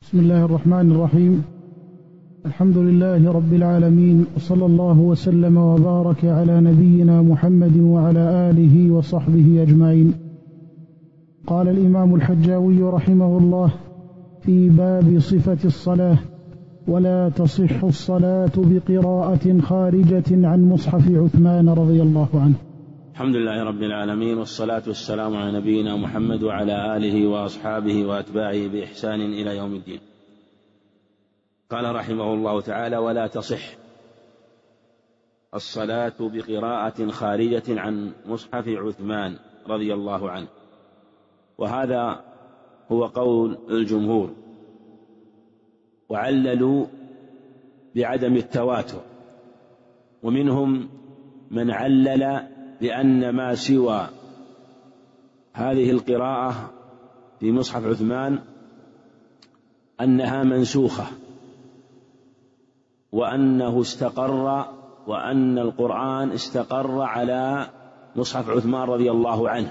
بسم الله الرحمن الرحيم. الحمد لله رب العالمين، وصلى الله وسلم وبارك على نبينا محمد وعلى آله وصحبه أجمعين. قال الإمام الحجاوي رحمه الله في باب صفة الصلاة: ولا تصح الصلاة بقراءة خارجة عن مصحف عثمان رضي الله عنه. الحمد لله رب العالمين، والصلاة والسلام على نبينا محمد وعلى آله وأصحابه وأتباعه بإحسان إلى يوم الدين. قال رحمه الله تعالى: ولا تصح الصلاة بقراءة خارجة عن مصحف عثمان رضي الله عنه. وهذا هو قول الجمهور، وعللوا بعدم التواتر، ومنهم من علل بأن ما سوى هذه القراءة في مصحف عثمان أنها منسوخة، وأنه استقر، وأن القرآن استقر على مصحف عثمان رضي الله عنه،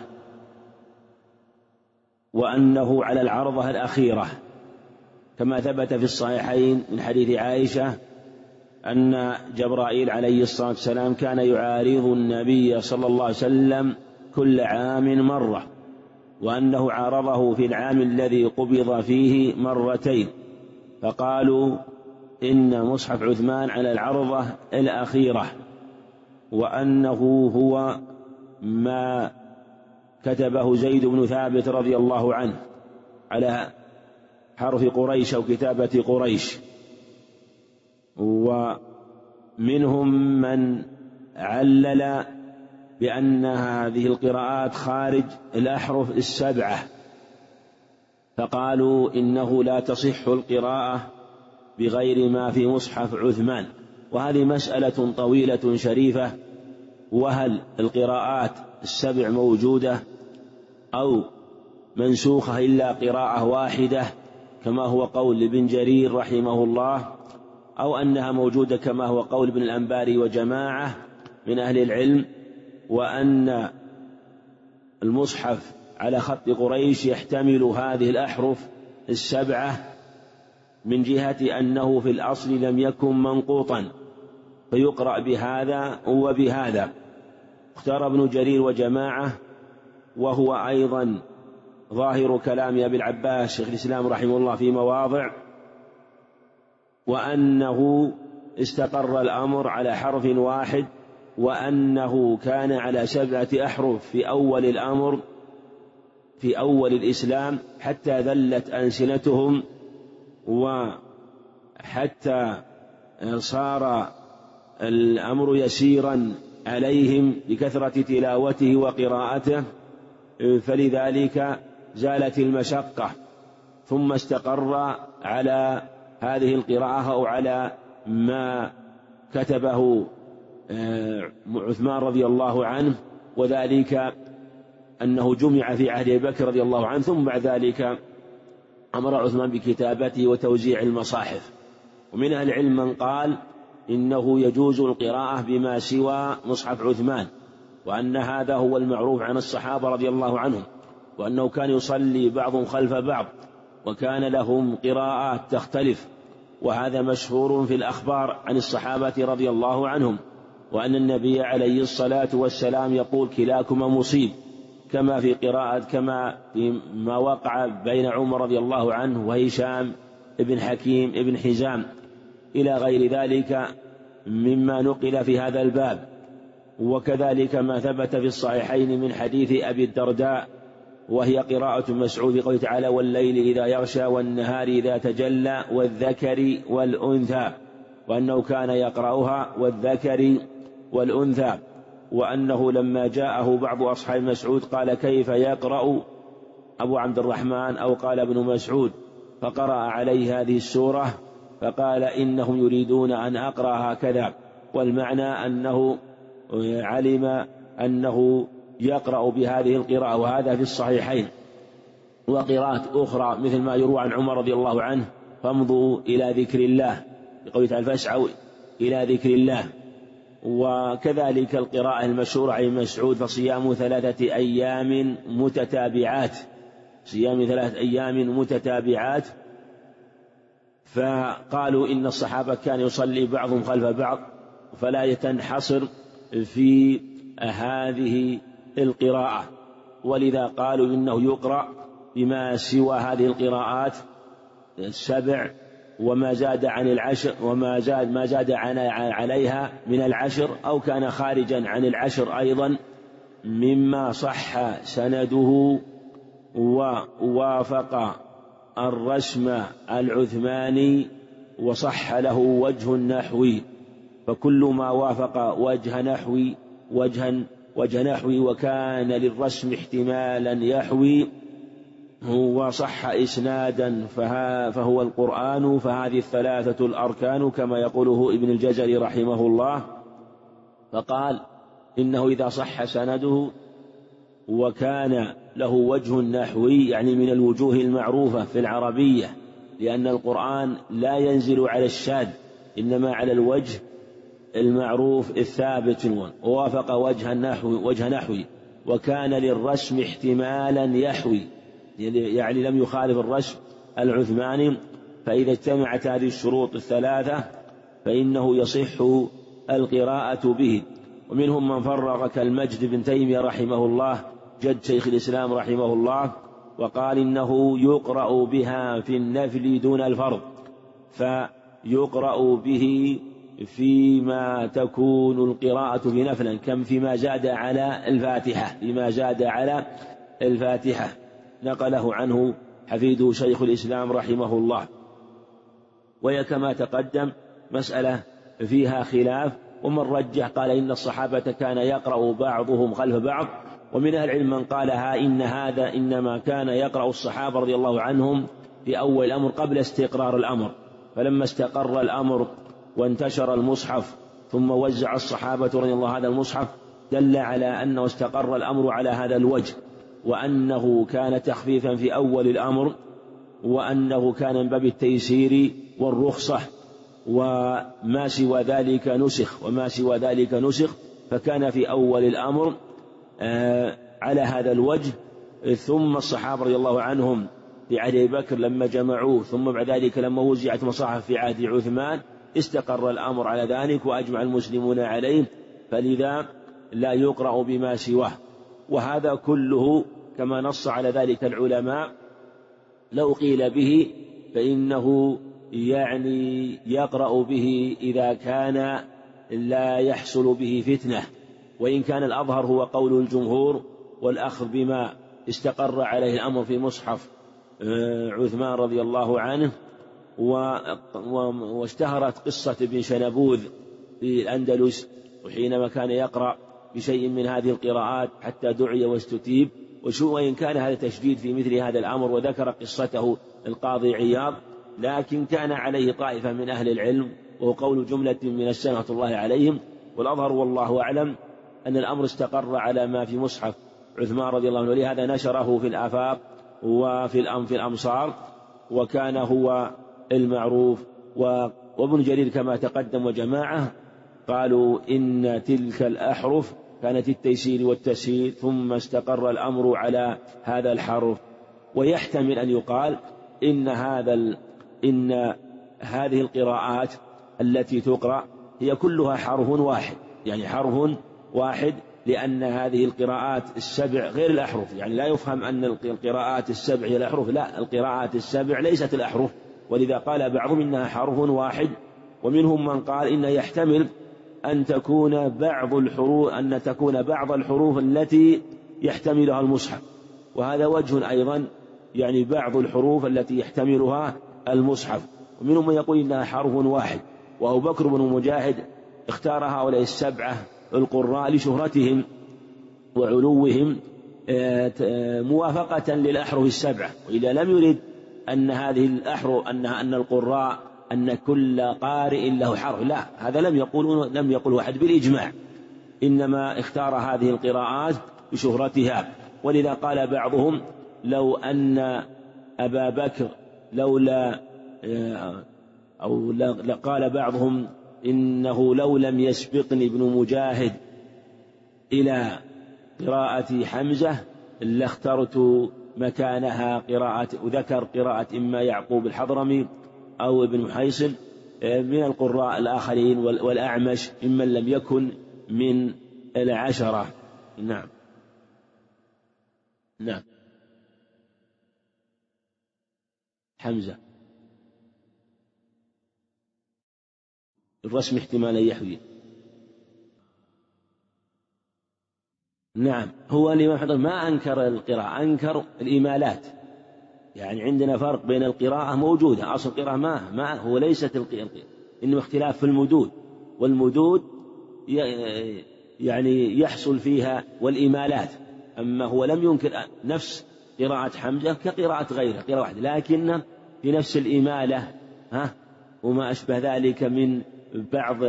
وأنه على العرضة الأخيرة، كما ثبت في الصحيحين من حديث عائشة أن جبرائيل عليه الصلاة والسلام كان يعارض النبي صلى الله عليه وسلم كل عام مرة، وأنه عارضه في العام الذي قبض فيه مرتين، فقالوا إن مصحف عثمان على العرضة الأخيرة، وأنه هو ما كتبه زيد بن ثابت رضي الله عنه على حرف قريش أو كتابة قريش. ومنهم من علل بأن هذه القراءات خارج الأحرف السبعة، فقالوا إنه لا تصح القراءة بغير ما في مصحف عثمان. وهذه مسألة طويلة شريفة، وهل القراءات السبع موجودة أو منسوخة إلا قراءة واحدة كما هو قول ابن جرير رحمه الله، أو أنها موجودة كما هو قول ابن الأنباري وجماعة من أهل العلم، وأن المصحف على خط قريش يحتمل هذه الأحرف السبعة من جهة أنه في الأصل لم يكن منقوطا فيقرأ بهذا وبهذا. اختار ابن جرير وجماعة، وهو أيضا ظاهر كلام أبي العباس شيخ الإسلام رحمه الله في مواضع، وأنه استقر الأمر على حرف واحد، وأنه كان على سبعة أحرف في أول الأمر في أول الإسلام حتى ذلت ألسنتهم، وحتى صار الأمر يسيرا عليهم بكثرة تلاوته وقراءته، فلذلك زالت المشقة، ثم استقر على هذه القراءة أو على ما كتبه عثمان رضي الله عنه، وذلك أنه جمع في عهد أبي بكر رضي الله عنه، ثم بعد ذلك أمر عثمان بكتابته وتوزيع المصاحف. ومن أهل العلم من قال إنه يجوز القراءة بما سوى مصحف عثمان، وأن هذا هو المعروف عن الصحابة رضي الله عنهم، وأنه كان يصلي بعضهم خلف بعض، وكان لهم قراءات تختلف، وهذا مشهور في الأخبار عن الصحابة رضي الله عنهم، وأن النبي عليه الصلاة والسلام يقول: كلاكما مصيب، كما فيما وقع بين عمر رضي الله عنه وهشام ابن حكيم ابن حزام إلى غير ذلك مما نقل في هذا الباب. وكذلك ما ثبت في الصحيحين من حديث أبي الدرداء، وهي قراءة مسعود في قوله تعالى: والليل إذا يغشى والنهار إذا تجلى والذكر والأنثى، وأنه كان يقرأها والذكر والأنثى. وأنه لما جاءه بعض أصحاب مسعود قال: كيف يقرأ أبو عبد الرحمن؟ أو قال ابن مسعود، فقرأ عليه هذه السورة، فقال: إنهم يريدون أن أقرأ هكذا، والمعنى أنه علم أنه يقرأ بهذه القراءة. وهذا في الصحيحين. وقراءات أخرى مثل ما يروى عن عمر رضي الله عنه: فامضوا إلى ذكر الله، بقوله تعالى: فاسعوا إلى ذكر الله. وكذلك القراءة المشهورة عن مسعود: فصيام 3 أيام متتابعات، صيام 3 أيام متتابعات. فقالوا إن الصحابة كان يصلي بعضهم خلف بعض فلا يتنحصر في هذه القراءة، ولذا قالوا إنه يقرأ بما سوى هذه القراءات 7 وما زاد عن 10 ما زاد عليها من 10 أو كان خارجا عن 10 أيضا مما صح سنده ووافق الرسم العثماني وصح له وجه نحوي، فكل ما وافق وجه نحوي وكان للرسم احتمالا يحوي وصح إسنادا فهو القرآن. فهذه 3 الأركان كما يقوله ابن الجزري رحمه الله. فقال إنه إذا صح سنده وكان له وجه نحوي يعني من الوجوه المعروفة في العربية، لأن القرآن لا ينزل على الشاذ إنما على الوجه المعروف الثابت، ووافق وجه نحوي وكان للرسم احتمالا يحوي يعني لم يخالف الرسم العثماني، فإذا اجتمعت هذه الشروط 3 فإنه يصح القراءة به. ومنهم من فرق كالمجد بن تيمية رحمه الله جد شيخ الإسلام رحمه الله، وقال إنه يقرأ بها في النفل دون الفرض، فيقرأ به فيما تكون القراءة في نفلا كم فيما زاد على الفاتحة نقله عنه حفيده شيخ الإسلام رحمه الله. وهي كما تقدم مسألة فيها خلاف، ومن رجح قال إن الصحابة كان يقرأ بعضهم خلف بعض، ومن أهل العلم من قالها إن هذا إنما كان يقرأ الصحابة رضي الله عنهم في أول الأمر قبل استقرار الأمر، فلما استقر الأمر وانتشر المصحف ثم وزع الصحابة رضي الله هذا المصحف دل على أنه استقر الأمر على هذا الوجه، وأنه كان تخفيفا في أول الأمر، وأنه كان من باب التيسير والرخصة، وما سوى ذلك نسخ فكان في أول الأمر على هذا الوجه. ثم الصحابة رضي الله عنهم في عهد أبي بكر لما جمعوه، ثم بعد ذلك لما وزعت مصاحف في عهد عثمان استقر الأمر على ذلك وأجمع المسلمون عليه، فلذا لا يقرأ بما سواه. وهذا كله كما نص على ذلك العلماء لو قيل به فإنه يعني يقرأ به إذا كان لا يحصل به فتنة، وإن كان الأظهر هو قول الجمهور والأخذ بما استقر عليه الأمر في مصحف عثمان رضي الله عنه. واشتهرت قصة ابن شنبوذ في الأندلس وحينما كان يقرأ بشيء من هذه القراءات حتى دعي واستتيب، وإن كان هذا تشديد في مثل هذا الأمر، وذكر قصته القاضي عياض، لكن كان عليه طائفة من أهل العلم وهو قول جملة من السلف رحمة الله عليهم. والأظهر والله أعلم أن الأمر استقر على ما في مصحف عثمان رضي الله عنه، ولهذا نشره في الآفاق وفي الأمصار وكان هو المعروف. وابن جرير كما تقدم وجماعة قالوا إن تلك الأحرف كانت التيسير والتسهيل ثم استقر الأمر على هذا الحرف. ويحتمل أن يقال إن هذه القراءات التي تقرأ هي كلها حرف واحد، يعني حرف واحد، لأن هذه القراءات 7 غير الأحرف، يعني لا يفهم أن القراءات 7 هي الأحرف، لا، القراءات 7 ليست الأحرف، ولذا قال بعضهم إنها حرف واحد. ومنهم من قال إن يحتمل أن تكون بعض الحروف التي يحتملها المصحف، وهذا وجه أيضا، يعني بعض الحروف التي يحتملها المصحف. ومنهم من يقول إنها حرف واحد، وأبو بكر بن مجاهد اختار هؤلاء 7 القراء لشهرتهم وعلوهم موافقة للأحرف 7، وإذا لم يرد أن هذه الأحرف أن القراء أن كل قارئ له حرف، لا، هذا لم يقل أحد بالإجماع، إنما اختار هذه القراءات بشهرتها. ولذا قال بعضهم لو أن أبا بكر قال بعضهم إنه لو لم يسبقني ابن مجاهد إلى قراءة حمزة لاخترت مكانها قراءة، وذكر قراءة إما يعقوب الحضرمي أو ابن محيصن من القراء الآخرين، والأعمش ممن لم يكن من 10. نعم. نعم. حمزة الرسم احتمالا يحوي. نعم. هو الإمام حضر ما أنكر القراءة، أنكر الإمالات. يعني عندنا فرق بين القراءة موجودة، أصل القراءة ما هو ليست القراءة، إنما اختلاف في المدود، والمدود يعني يحصل فيها والإمالات. أما هو لم ينكر نفس قراءة حمزة كقراءة غيره، قراءة واحدة، لكن في نفس الإمالة وما أشبه ذلك من بعض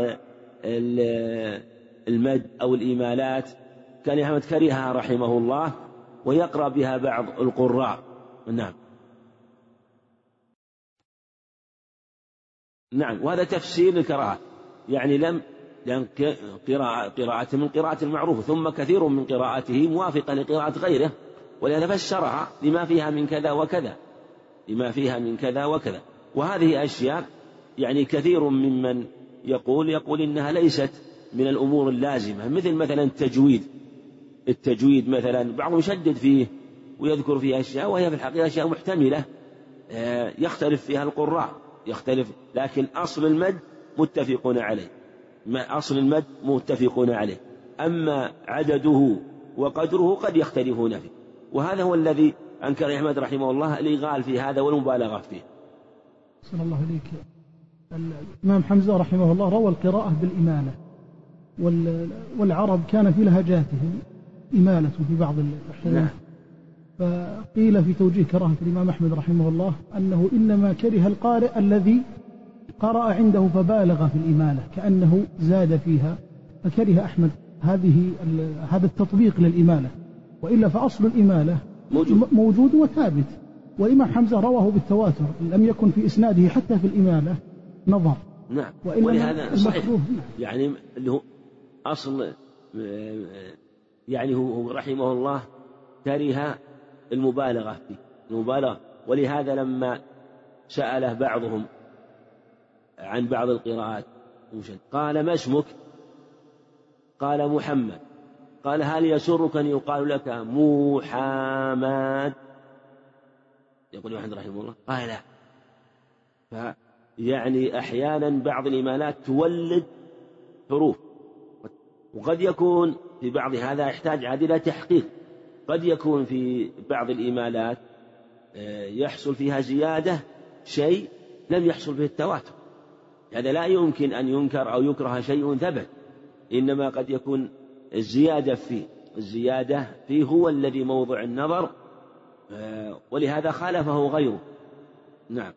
المد أو الإمالات كان أحمد كرهها رحمه الله، ويقرأ بها بعض القراء. نعم. نعم. وهذا تفسير الكراهة، يعني لأن قراءة من قراءة المعروفة، ثم كثير من قراءته موافقة لقراءة غيره، ولهذا فسرها لما فيها من كذا وكذا، لما فيها من كذا وكذا. وهذه أشياء يعني كثير ممن يقول إنها ليست من الأمور اللازمة، مثلا التجويد مثلا بعضهم يشدد فيه ويذكر فيه أشياء وهي في الحقيقة أشياء محتملة يختلف فيها القراء، لكن أصل المد متفقون عليه، أصل المد متفقون عليه، أما عدده وقدره قد يختلفون فيه. وهذا هو الذي أنكر أحمد رحمه الله الإغال في هذا والمبالغة فيه. صلى الله عليك. الإمام حمزة رحمه الله روى القراءة بالإمالة، والعرب كان في لهجاتهم إمالة في بعض الأحيان. فقيل في توجيه كراهة الإمام أحمد رحمه الله أنه إنما كره القارئ الذي قرأ عنده فبالغ في الإمالة كأنه زاد فيها، فكره أحمد هذا التطبيق للإمالة، وإلا فأصل الإمالة موجود وثابت. والإمام حمزة رواه بالتواتر، لم يكن في إسناده حتى في الإمالة نظر. نعم. ولهذا صحيح يعني اللي هو أصل، يعني هو رحمه الله كره المبالغة فيه، ولهذا لما سأله بعضهم عن بعض القراءات قال ما اسمك؟ قال محمد. قال هل يسرك أن يقال لك محمد؟ يقول أحمد رحمه الله قال لا. فيعني أحيانا بعض الإمالات تولد حروف، وقد يكون في بعض هذا يحتاج إلى تحقيق. قد يكون في بعض الإمالات يحصل فيها زيادة شيء لم يحصل به التواتر، هذا لا يمكن أن ينكر أو يكره شيء ثبت، إنما قد يكون الزيادة فيه هو الذي موضع النظر، ولهذا خالفه غيره. نعم.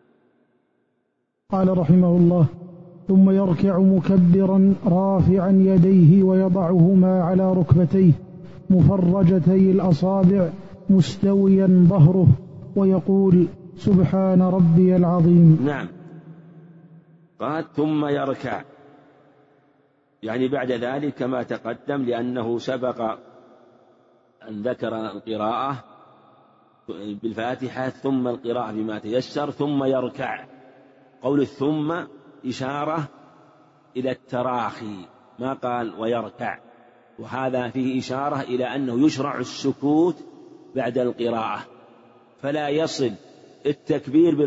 قال رحمه الله: ثم يركع مكبرا رافعا يديه ويضعهما على ركبتيه مفرجتي الأصابع مستويا ظهره، ويقول سبحان ربي العظيم. نعم. قال ثم يركع، يعني بعد ذلك كما تقدم، لأنه سبق أن ذكر القراءة بالفاتحة ثم القراءة بما تيسر ثم يركع. قول ثم إشارة إلى التراخي، ما قال ويركع، وهذا فيه إشارة إلى أنه يشرع السكوت بعد القراءة، فلا يصل التكبير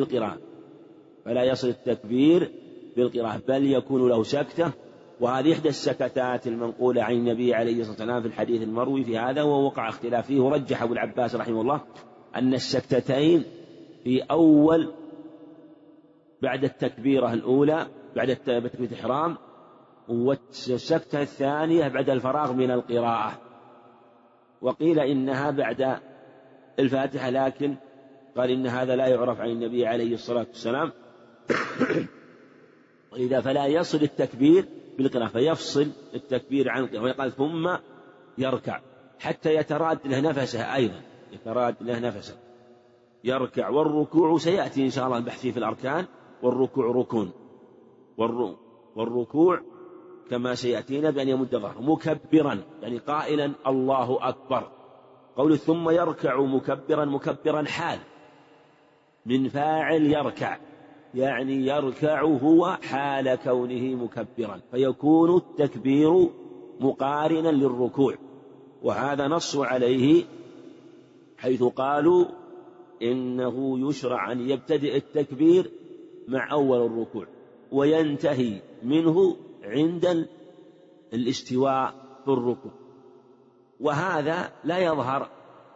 بالقراءة بل يكون له سكتة. وهذه إحدى السكتات المنقولة عن النبي عليه الصلاة والسلام في الحديث المروي في هذا، ووقع اختلاف فيه. ورجح أبو العباس رحمه الله أن السكتتين في أول بعد التكبيرة الأولى بعد تكبيرة الإحرام، والسكتة الثانية بعد الفراغ من القراءة، وقيل إنها بعد الفاتحة، لكن قال إن هذا لا يعرف عن النبي عليه الصلاة والسلام وإذا فلا يصل التكبير بالقراءة، فيفصل التكبير عن القراءة، ويقال ثم يركع حتى يتراد له نفسه، أيضا يتراد له نفسه يركع. والركوع سيأتي إن شاء الله البحث في الأركان، والركوع ركن، والركوع كما سيأتينا بأن يمد ظهره مكبرا، يعني قائلا الله أكبر. قول ثم يركع مكبرا حال من فاعل يركع، يعني يركع هو حال كونه مكبرا، فيكون التكبير مقارنا للركوع. وهذا نص عليه حيث قالوا إنه يشرع أن يبتدئ التكبير مع أول الركوع وينتهي منه عند الاستواء في الركوع. وهذا لا يظهر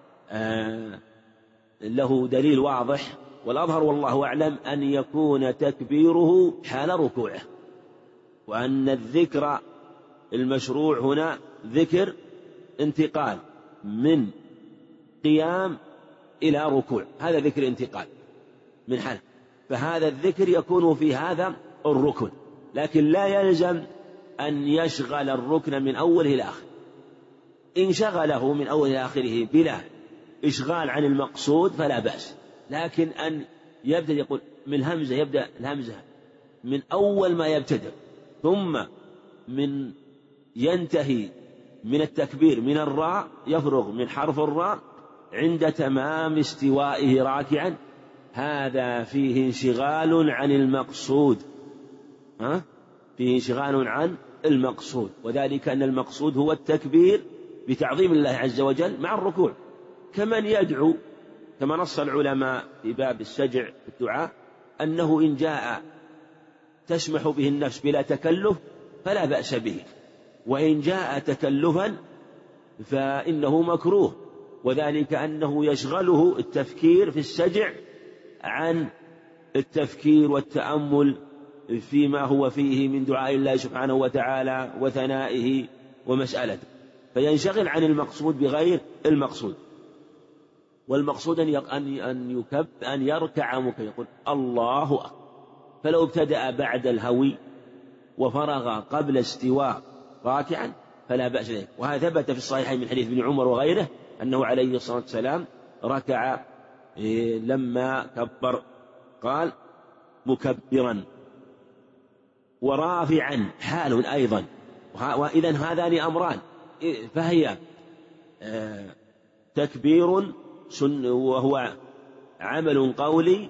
له دليل واضح، والأظهر والله أعلم أن يكون تكبيره حال ركوعه، وأن الذكر المشروع هنا ذكر انتقال من قيام إلى ركوع، هذا ذكر انتقال من حال، فهذا الذكر يكون في هذا الركن، لكن لا يلزم أن يشغل الركن من أوله إلى آخره. إن شغله من أوله إلى آخره بلا إشغال عن المقصود فلا بأس، لكن أن يبدأ يقول من همزة، يبدأ الهمزة من أول ما يبتدأ ثم من ينتهي من التكبير من الراء، يفرغ من حرف الراء عند تمام استوائه راكعا، هذا فيه انشغال عن المقصود، فيه انشغال عن المقصود، وذلك أن المقصود هو التكبير بتعظيم الله عز وجل مع الركوع. كمن يدعو كما نص العلماء في باب السجع في الدعاء أنه إن جاء تسمح به النفس بلا تكلف فلا بأس به، وإن جاء تكلفا فإنه مكروه، وذلك أنه يشغله التفكير في السجع عن التفكير والتأمل فيما هو فيه من دعاء الله سبحانه وتعالى وثنائه ومسألته، فينشغل عن المقصود بغير المقصود. والمقصود أن يركع مكبرا، يقول الله أكبر، فلو ابتدأ بعد الهوي وفرغ قبل استواء راكعا فلا بأس به. وهذا ثبت في الصحيحين من حديث ابن عمر وغيره أنه عليه الصلاة والسلام ركع لما كبر قال مكبرا ورافعا حال أيضا. وإذن هذان أمران، فهي تكبير وهو عمل قولي،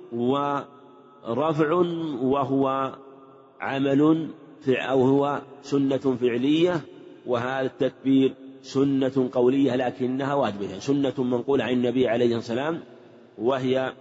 ورفع وهو عمل أو هو سنة فعلية، وهذا التكبير سنة قولية لكنها واجبة، يعني سنة منقولة عن النبي عليه الصلاة والسلام، وهي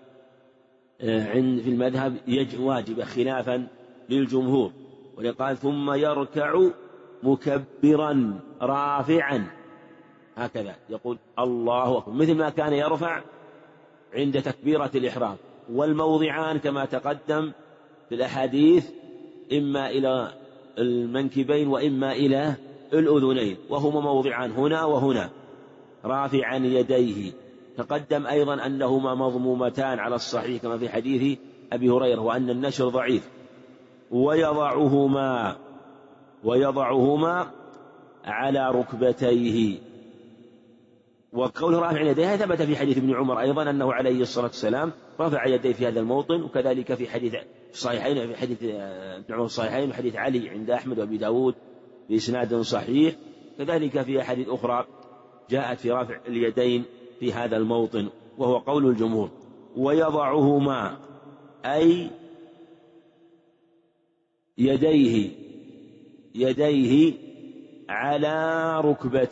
في المذهب واجبة خلافا للجمهور. ولقال ثم يركع مكبرا رافعا، هكذا يقول الله أكبر مثل ما كان يرفع عند تكبيرة الإحرام. والموضعان كما تقدم في الأحاديث إما إلى المنكبين وإما إلى الأذنين، وهما موضعان هنا وهنا، رافعا يديه. تقدم أيضا أنهما مضمومتان على الصحيح كما في حديث أبي هريرة، وأن النشر ضعيف. ويضعهما على ركبتيه. وقول رافع يديه ثبت في حديث ابن عمر أيضا أنه عليه الصلاة والسلام رفع يديه في هذا الموطن، وكذلك في حديث الصحيحين في حديث ابن عمر الصحيحين وحديث علي عند أحمد وأبي داود بإسناد صحيح، كذلك في أحاديث أخرى جاءت في رفع اليدين في هذا الموطن، وهو قول الجمهور. ويضعهما أي يديه على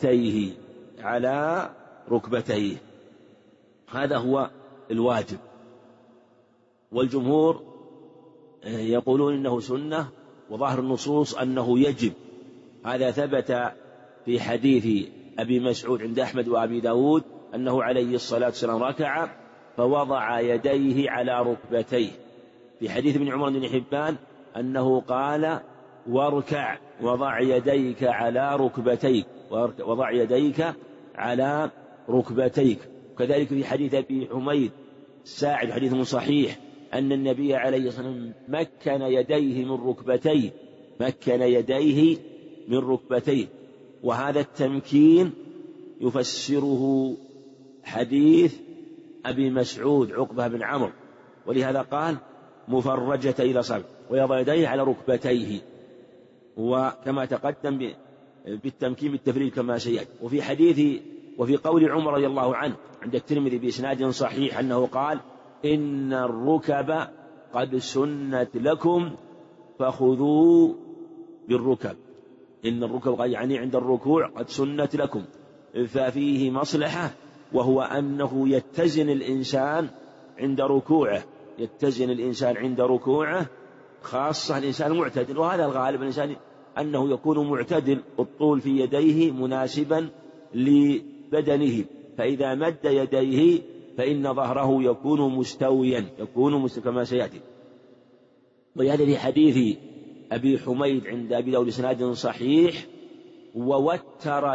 ركبتيه، هذا هو الواجب. والجمهور يقولون إنه سنة، وظاهر النصوص أنه يجب. هذا ثبت في حديث أبي مسعود عند أحمد وأبي داود أنه عليه الصلاة والسلام ركع فوضع يديه على ركبتيه. في حديث ابن عمر بن حبان أنه قال واركع وضع يديك على ركبتيك. كذلك في حديث أبي حميد الساعد حديث صحيح أن النبي عليه الصلاة والسلام مكن يديه من ركبتيه، وهذا التمكين يفسره حديث أبي مسعود عقبة بن عمرو، ولهذا قال مفرجة إلى صلب ويضع يديه على ركبتيه، وكما تقدم بالتمكين بالتفريج كما سيأتي. وفي قول عمر رضي الله عنه عند الترمذي بإسناد صحيح أنه قال إن الركب قد سنت لكم فخذوا بالركب. إن الركب يعني عند الركوع قد سنت لكم، ففيه مصلحة، وهو أنه يتزن الإنسان عند ركوعه، يتزن الإنسان عند ركوعه، خاصة الإنسان المعتدل، وهذا الغالب الإنسان أنه يكون معتدل، الطول في يديه مناسبا لبدنه، فإذا مد يديه فإن ظهره يكون مستويا، كما سيأتي. ولهذا في حديث أبي حميد عند أبي داود بإسناد صحيح: ووتر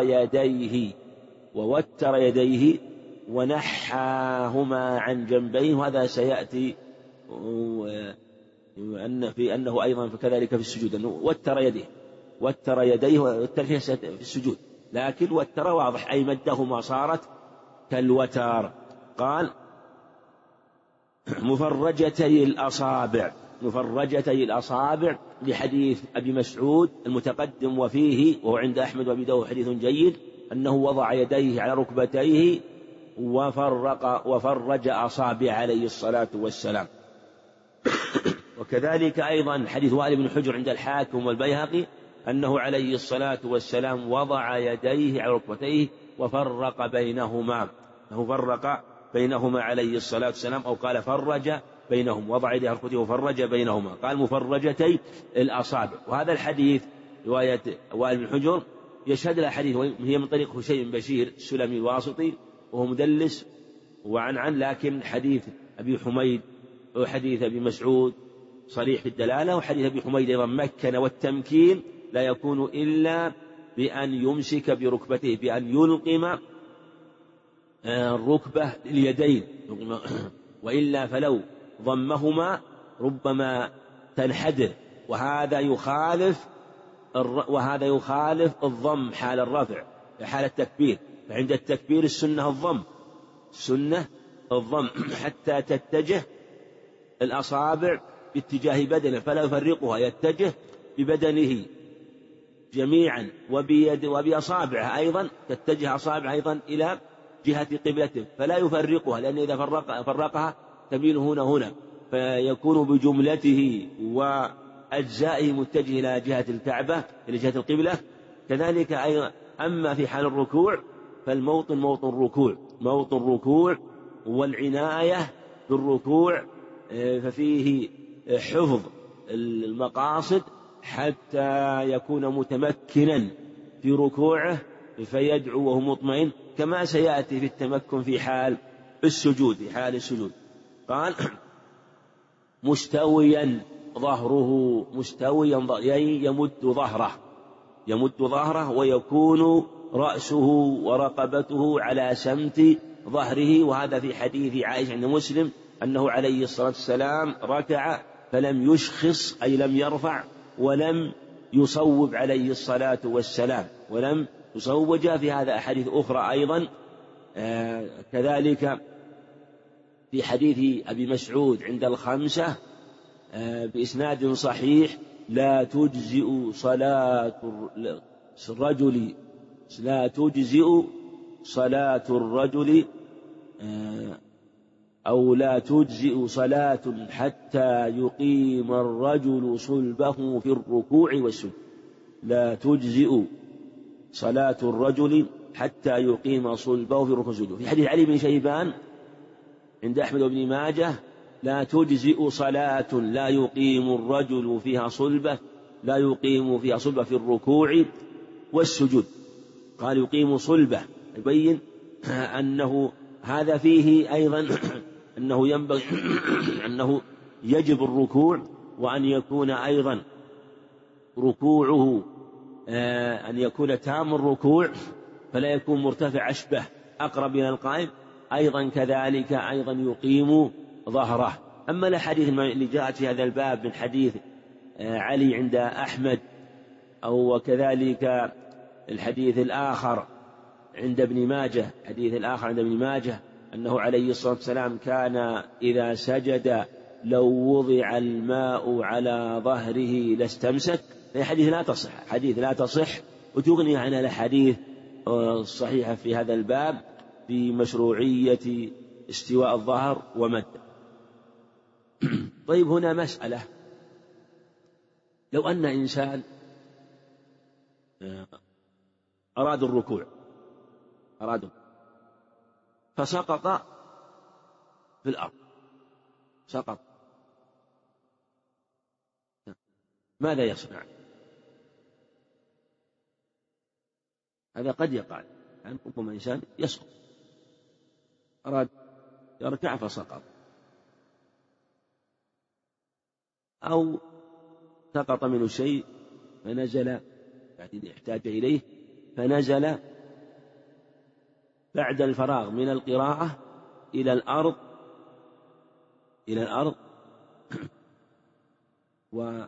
يديه ونحاهما عن جنبيه، وهذا سيأتي أنه أيضا كذلك في السجود، أنه وتر يديه والترفيه في السجود، لكن وتر واضح أي مدهما صارت كالوتر. قال: مفرجتي الأصابع لحديث أبي مسعود المتقدم، وهو عند أحمد وأبي داود حديث جيد، أنه وضع يديه على ركبتيه وفرج أصابع عليه الصلاة والسلام. وكذلك أيضا حديث وائل بن حجر عند الحاكم والبيهقي أنه عليه الصلاة والسلام وضع يديه على ركبتيه وفرق بينهما عليه الصلاة والسلام، أو قال فرج بينهم، وضع يديه على ركبتيه وفرج بينهما، قال مفرجتي الأصابع. وهذا الحديث رواية وائل بن حجر يشهد له حديث، هي من طريق هشيم بشير السلمي الواسطي وهو مدلس وعنعن، لكن حديث أبي حميد وحديث أبي مسعود صريح في الدلالة، وحديث أبي حميد أيضا مكن، والتمكين لا يكون إلا بأن يمسك بركبته، بأن يلقم الركبة اليدين، وإلا فلو ضمهما ربما تنحدر، وهذا يخالف الضم حال الرفع حال التكبير. فعند التكبير السنة الضم حتى تتجه الأصابع باتجاه بدنه، فلا يفرقها، يتجه ببدنه جميعا وبأصابعه أيضا، تتجه أصابعه أيضا إلى جهة قبلته، فلا يفرقها، لأن إذا فرقها تميل هنا، فيكون بجملته وأجزائه متجه إلى جهة الكعبة، إلى جهة القبلة. كذلك أيضا أما في حال الركوع فالموطن موطن الركوع والعناية بالركوع، ففيه حفظ المقاصد حتى يكون متمكنا في ركوعه فيدعو وهو مطمئن، كما سيأتي في التمكن في حال السجود. قال: مستويا ظهره، يمد ظهره ويكون رأسه ورقبته على سمت ظهره. وهذا في حديث عائشة عند مسلم أنه عليه الصلاة والسلام ركع فلم يشخص، أي لم يرفع ولم يصوب عليه الصلاة والسلام، وجاء في هذا أحاديث أخرى أيضا. كذلك في حديث أبي مسعود عند الخمسة بإسناد صحيح: لا تجزئ صلاة حتى يقيم الرجل صلبه في الركوع والسجود. لا تجزئ صلاة الرجل حتى يقيم صلبه في الركوع والسجود. في حديث علي بن شيبان عند أحمد وابن ماجه: لا تجزئ صلاة لا يقيم الرجل فيها صلبه في الركوع والسجود. قال يقيم صلبه، يبين أنه هذا فيه أيضا أنه ينبغي أنه يجب الركوع، وأن يكون أيضا ركوعه أن يكون تام الركوع فلا يكون مرتفع أشبه أقرب إلى القائم، أيضا كذلك أيضا يقيم ظهره. أما الأحاديث اللي جاءت في هذا الباب من حديث علي عند أحمد، أو كذلك الحديث الآخر عند ابن ماجه، أنه عليه الصلاة والسلام كان إذا سجد لو وضع الماء على ظهره لاستمسك، هي حديث لا تصح وتغني عن الأحاديث الصحيحة في هذا الباب في مشروعية استواء الظهر ومد. طيب هنا مسألة، لو أن إنسان أراد الركوع فسقط في الأرض، سقط، ماذا يصنع؟ هذا قد يقع، يعني ربما إنسان يسقط، أراد يركع فسقط، أو سقط منه شيء فنزل، يعني احتاج إليه فنزل بعد الفراغ من القراءة إلى الأرض وبعد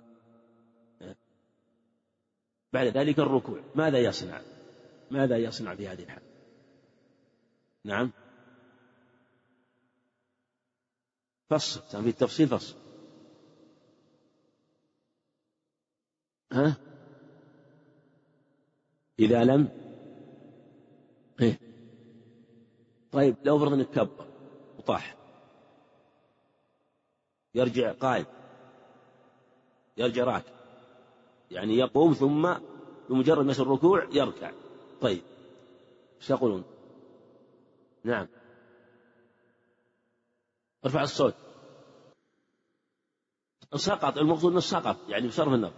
ذلك الركوع، ماذا يصنع في هذه الحالة؟ نعم، فصل في التفصيل، فصل. إذا لم طيب لو فرض انك كبر وطاح، يرجع قائم، يرجع راكع، يعني يقوم ثم بمجرد مس الركوع يركع، طيب ايش تقولون؟ نعم، ارفع الصوت. سقط، المقصود انه سقط يعني بصرف النظر.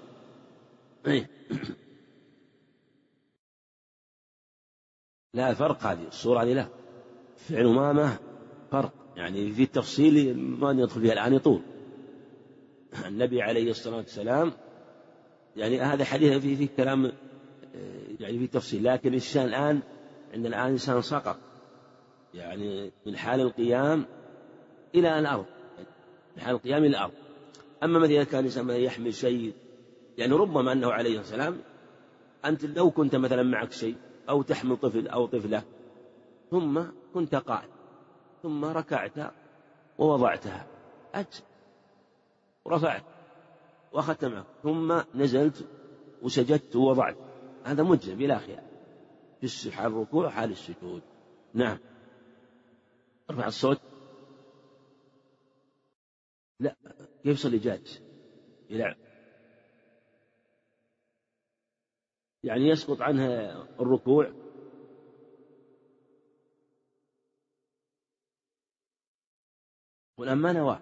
لا فرق، هذه الصورة هذه لا، فعل أمامة فرق، يعني في التفصيل ما ندخل فيها الآن يطول. النبي عليه الصلاة والسلام، يعني هذا حديث فيه كلام يعني في تفصيل، لكن الإنسان الآن عندنا الآن إنسان سقط يعني من حال القيام إلى الأرض، من حال القيام إلى الأرض. أما مثلا كان الإنسان يحمل شيء، يعني ربما أنه عليه السلام أنت لو كنت مثلا معك شيء أو تحمل طفل أو طفلة ثم كنت قائم ثم ركعت ووضعتها ورفعت وأخذت معك ثم نزلت وسجدت ووضعت، هذا مجزم بلا خلاف في حال الركوع وحال السجود. نعم، ارفع الصوت. لا، كيف يصلي جالس؟ يعني يسقط عنه الركوع، والآن ما نوى،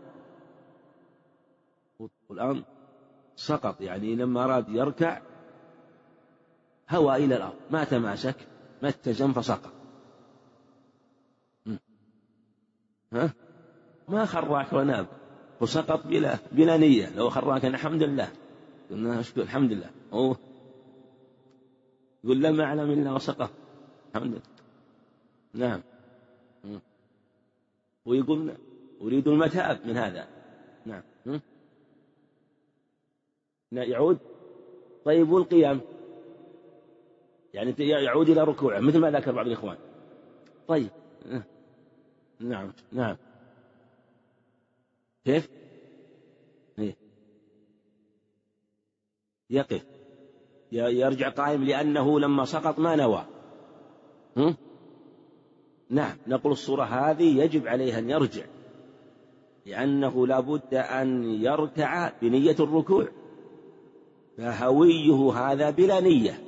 والآن سقط، يعني لما أراد يركع هوى إلى الأرض، ما تماسك، ما اتزن فسقط. ما خراك ونام وسقط بلا نية، لو خراك الحمد لله قلنا اشكر الحمد لله، يقول لم أعلم إلا وسقط الحمد لله. نعم، ويقول أريد المتاب من هذا. نعم، يعود. طيب والقيام يعني يعود إلى ركوعه مثل ما ذكر بعض الإخوان. طيب نعم كيف؟ يقف، يرجع قائم لأنه لما سقط ما نوى. نعم، نقول الصورة هذه يجب عليه أن يرجع، لأنه لا بد أن يركع بنية الركوع، فهويه هذا بلا نية،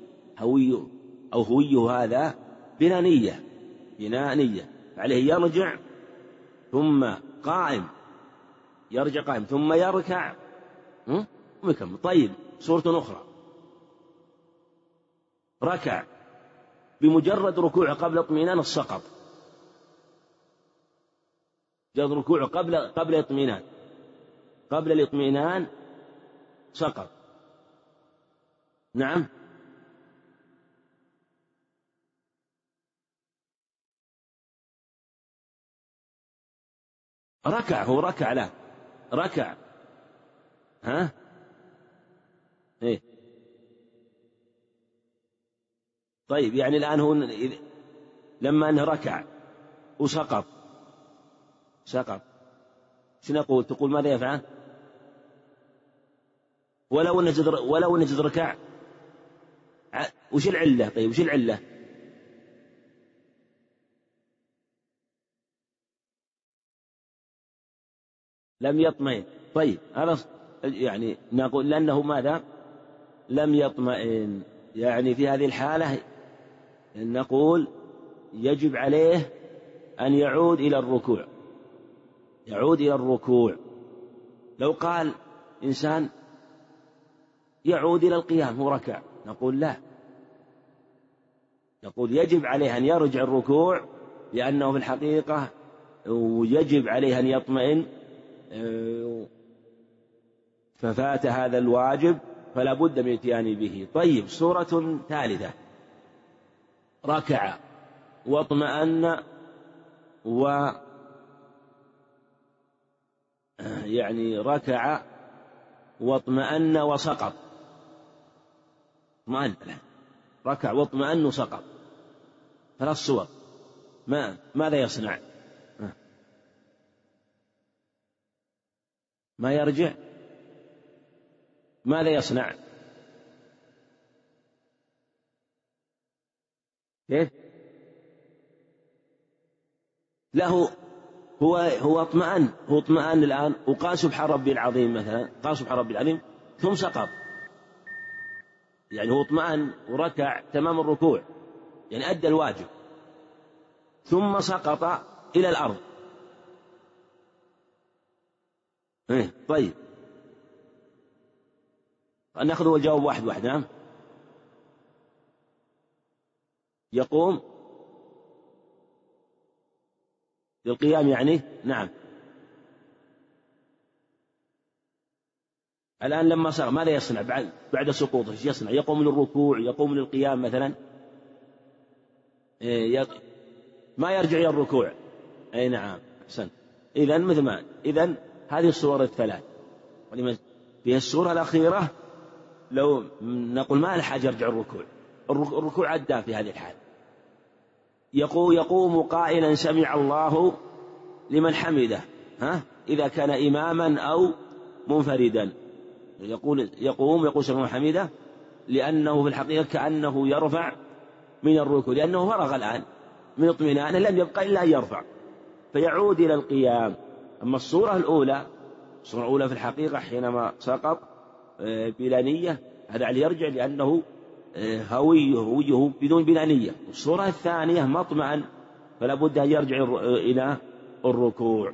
هويه هذا بلا نية، بلا نية، عليه يرجع ثم قائم، يرجع قائم ثم يركع ويكمل. طيب صورة أخرى، ركع بمجرد ركوعه قبل اطمئنان السقط، مجرد ركوعه قبل الاطمئنان سقط. نعم، هو ركع لا ركع. إيه؟ طيب يعني الآن هو لما أنه ركع وسقط شنو نقول؟ تقول ماذا يفعل؟ ولو نجد ركع، وش العلة؟ طيب وش العلة؟ لم يطمئن، طيب هذا يعني نقول لأنه ماذا؟ لم يطمئن. يعني في هذه الحالة نقول يجب عليه أن يعود إلى الركوع، يعود إلى الركوع. لو قال إنسان يعود إلى القيام هو ركع، نقول لا، نقول يجب عليه أن يرجع الركوع، لأنه في الحقيقة ويجب عليه أن يطمئن، ففات هذا الواجب فلا بد من الاتيان به. طيب سورة ثالثة، ركع واطمأن يعني ركع واطمأن وسقط، ركع واطمأن وسقط، ثلاث صور، ماذا يصنع؟ ما يرجع، ماذا يصنع؟ كيف؟ له هو اطمأن الآن وقال سبحان ربي العظيم مثلا، قال سبحان ربي العظيم ثم سقط، يعني هو اطمأن وركع تمام الركوع، يعني أدى الواجب، ثم سقط إلى الأرض. طيب نأخذ الجواب واحد واحد. نعم، يقوم للقيام يعني، نعم. الآن لما صار ماذا يصنع بعد سقوطه؟ ايش يصنع؟ يقوم للركوع، يقوم للقيام مثلا، ما يرجع إلى الركوع. أي نعم، أحسنت. إذن مثل ما هذه الصور الثلاث، في السورة الأخيرة لو نقول ما الحاجة يرجع الركوع أدى في هذه الحال. يقوم قائلا سمع الله لمن حمده، إذا كان إماما أو منفردا، يقول سمع الله حمده، لأنه في الحقيقة كأنه يرفع من الركوع، لأنه فرغ الآن من اطمئنان، لم يبقى إلا أن يرفع فيعود إلى القيام. أما الصورة الأولى في الحقيقة حينما سقط بلا نية، هذا عليه يرجع لأنه هويه بدون بلا نية. الصورة الثانية مطمئن فلا بد أن يرجع إلى الركوع.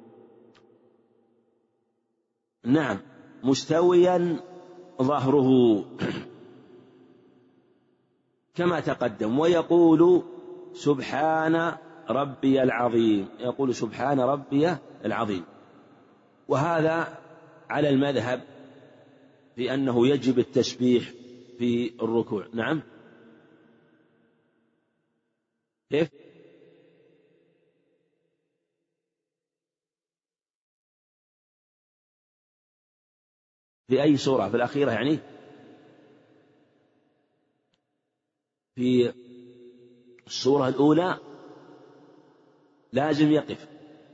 نعم، مستويا ظهره كما تقدم، ويقول سبحان ربي العظيم، يقول سبحان ربي العظيم. وهذا على المذهب في أنه يجب التسبيح في الركوع. نعم، كيف؟ في أي سورة؟ في الأخيرة يعني؟ في السورة الأولى لازم يقف.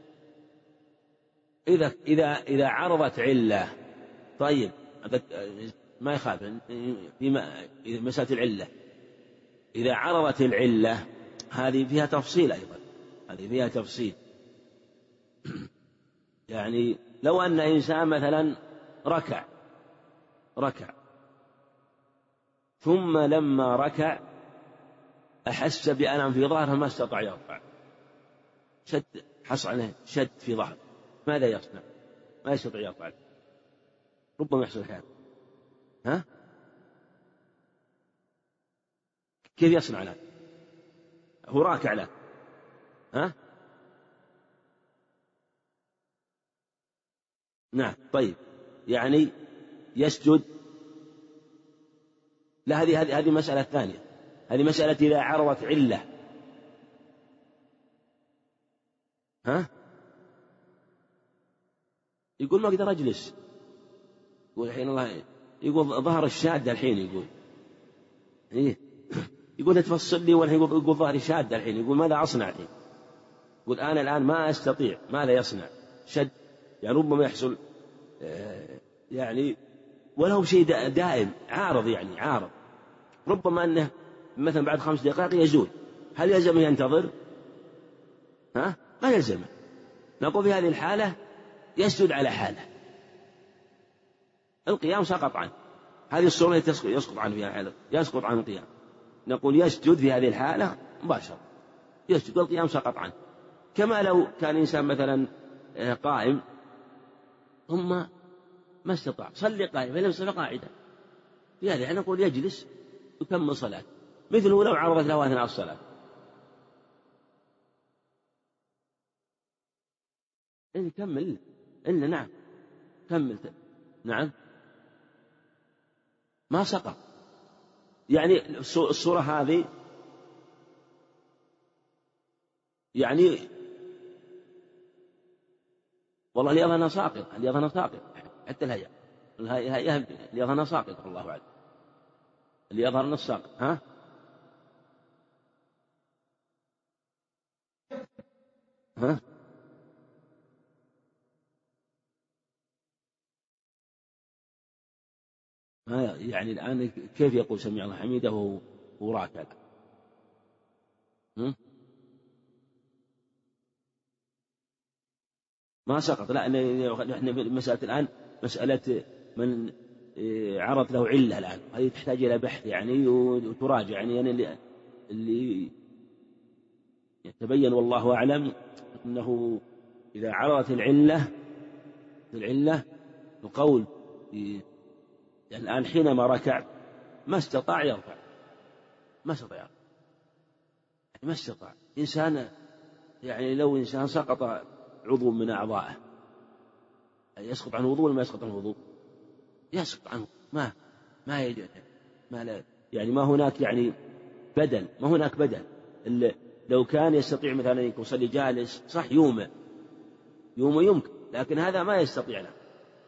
إذا عرضت علة، طيب ما يخالف في مسألة العلة، إذا عرضت العلة هذه فيها تفصيل أيضا، هذه فيها تفصيل. يعني لو أن إنسان مثلا ركع ثم لما ركع أحس بألم في ظهره ما استطاع يرفع، حصل عليه شد في ظهره، ماذا يصنع؟ ما يستطيع يرفع، ربما يحصل حال. كيف يصنع له؟ هو راكع له، نعم. طيب يعني يسجد. لا، هذه مسألة ثانية، هذه مسألة إذا عرضت علة. يقول ما أقدر أجلس، يقول الحين الله، يقول ظهر الشادة الحين، يقول يقول تفصل لي، والحين يقول ظهري شادة الحين، يقول ماذا أصنع الحين؟ يقول أنا الآن ما أستطيع، ماذا يصنع؟ شد، يعني ربما يحصل يعني ولو شيء دائم عارض، يعني عارض، ربما أنه مثلا بعد 5 دقائق يزول، هل يلزمه ينتظر؟ ما يلزمه. نقول في هذه الحالة يسجد على حاله، القيام سقط عنه. هذه الصورة يسقط عنه فيها الحدث، يسقط عن القيام. نقول يسجد في هذه الحالة مباشرة، يسجد والقيام سقط عنه. كما لو كان إنسان مثلا قائم ثم ما استطاع صلي قائم فلم يستطع قاعدا، في هذه نقول يجلس يكمل صلاة، مثله لو عرضت له أثناء الصلاة. إن كمل إلا نعم كمل نعم ما سقط. يعني الصورة هذه يعني والله اليظن ساقط، اليظن ساقط حتى الهيئة اليظن ساقط الله أعلم، اليظن الساقط. ها يعني الآن كيف يقول سمع الله حميده وهو راكع؟ ما سقط. لا، نحن في المسألة الآن مسألة من عرض له علة الآن، هذه تحتاج إلى بحث يعني وتراجع يعني اللي يتبين والله أعلم أنه إذا عرضت العلة القول الآن حينما ركع ما استطاع يرفع، ما استطاع إنسان، يعني لو إنسان سقط عضو من أعضائه يسقط عنه وضوء ولا ما يسقط عنه وضوء؟ يسقط عنه. ما يجوز، يعني ما هناك يعني بدل، ما هناك بدل. لو كان يستطيع مثلا أن يصلي جالس صح يوم يمكن، لكن هذا ما يستطيع له.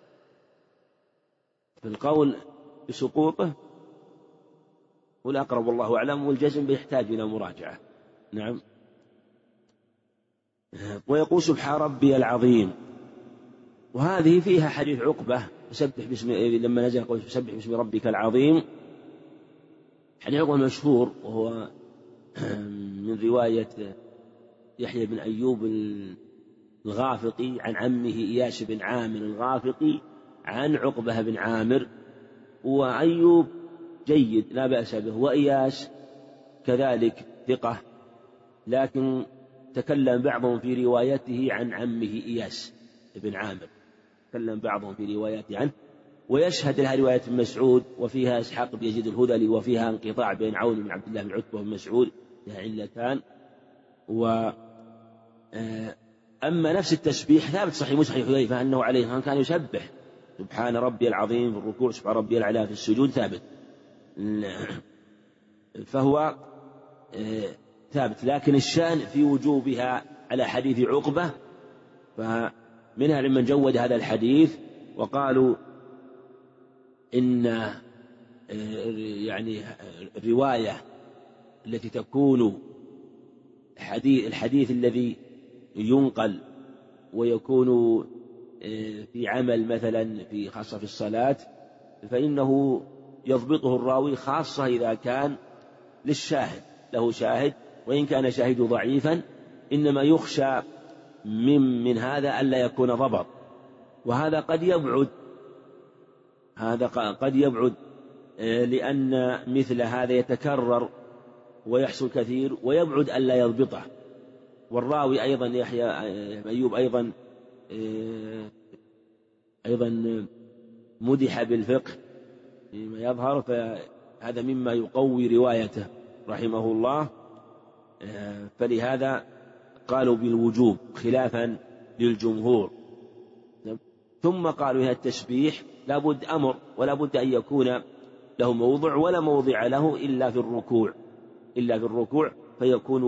في القول بسقوطه والأقرب والله أعلم، والجزم بيحتاج إلى مراجعة. نعم. ويقول سبحان ربي العظيم، وهذه فيها حديث عقبة سبح باسم، لما نزل قول سبح باسم ربك العظيم، حديث عقبة مشهور، وهو من رواية يحيى بن أيوب الغافقي عن عمه إياس بن عامر الغافقي عن عقبة بن عامر. وأيوب جيد لا بأس به، وإياس كذلك ثقة، لكن تكلم بعضهم في روايته عن عمه إياس بن عامر، تكلم بعضهم في روايته عنه. ويشهد لها رواية ابن مسعود وفيها إسحاق بن يزيد الهذلي، وفيها انقطاع بين عون بن عبد الله بن عتبة وابن مسعود، لها علتان. أما نفس التسبيح ثابت صحيح مسلم حذيفة أنه عليه الصلاة كان يسبح سبحان ربي العظيم في الركوع، سبحان ربي الأعلى في السجود، ثابت، فهو ثابت. لكن الشأن في وجوبها على حديث عقبة، فمنها لمن جود هذا الحديث وقالوا إن يعني الرواية التي تكون الحديث الذي ينقل ويكون في عمل مثلا في خاصة في الصلاة، فإنه يضبطه الراوي، خاصة إذا كان للشاهد له شاهد، وإن كان شاهده ضعيفا إنما يخشى من هذا ألا يكون ضبط، وهذا قد يبعد لأن مثل هذا يتكرر ويحصل كثير، ويبعد ألا يضبطه. والراوي أيضا يحيى أيوب أيضا مدح بالفقه فيما يظهر، فهذا مما يقوي روايته رحمه الله، فلهذا قالوا بالوجوب خلافا للجمهور. ثم قالوا هذا التسبيح لابد أمر، ولا بد أن يكون له موضع، ولا موضع له إلا في الركوع فيكون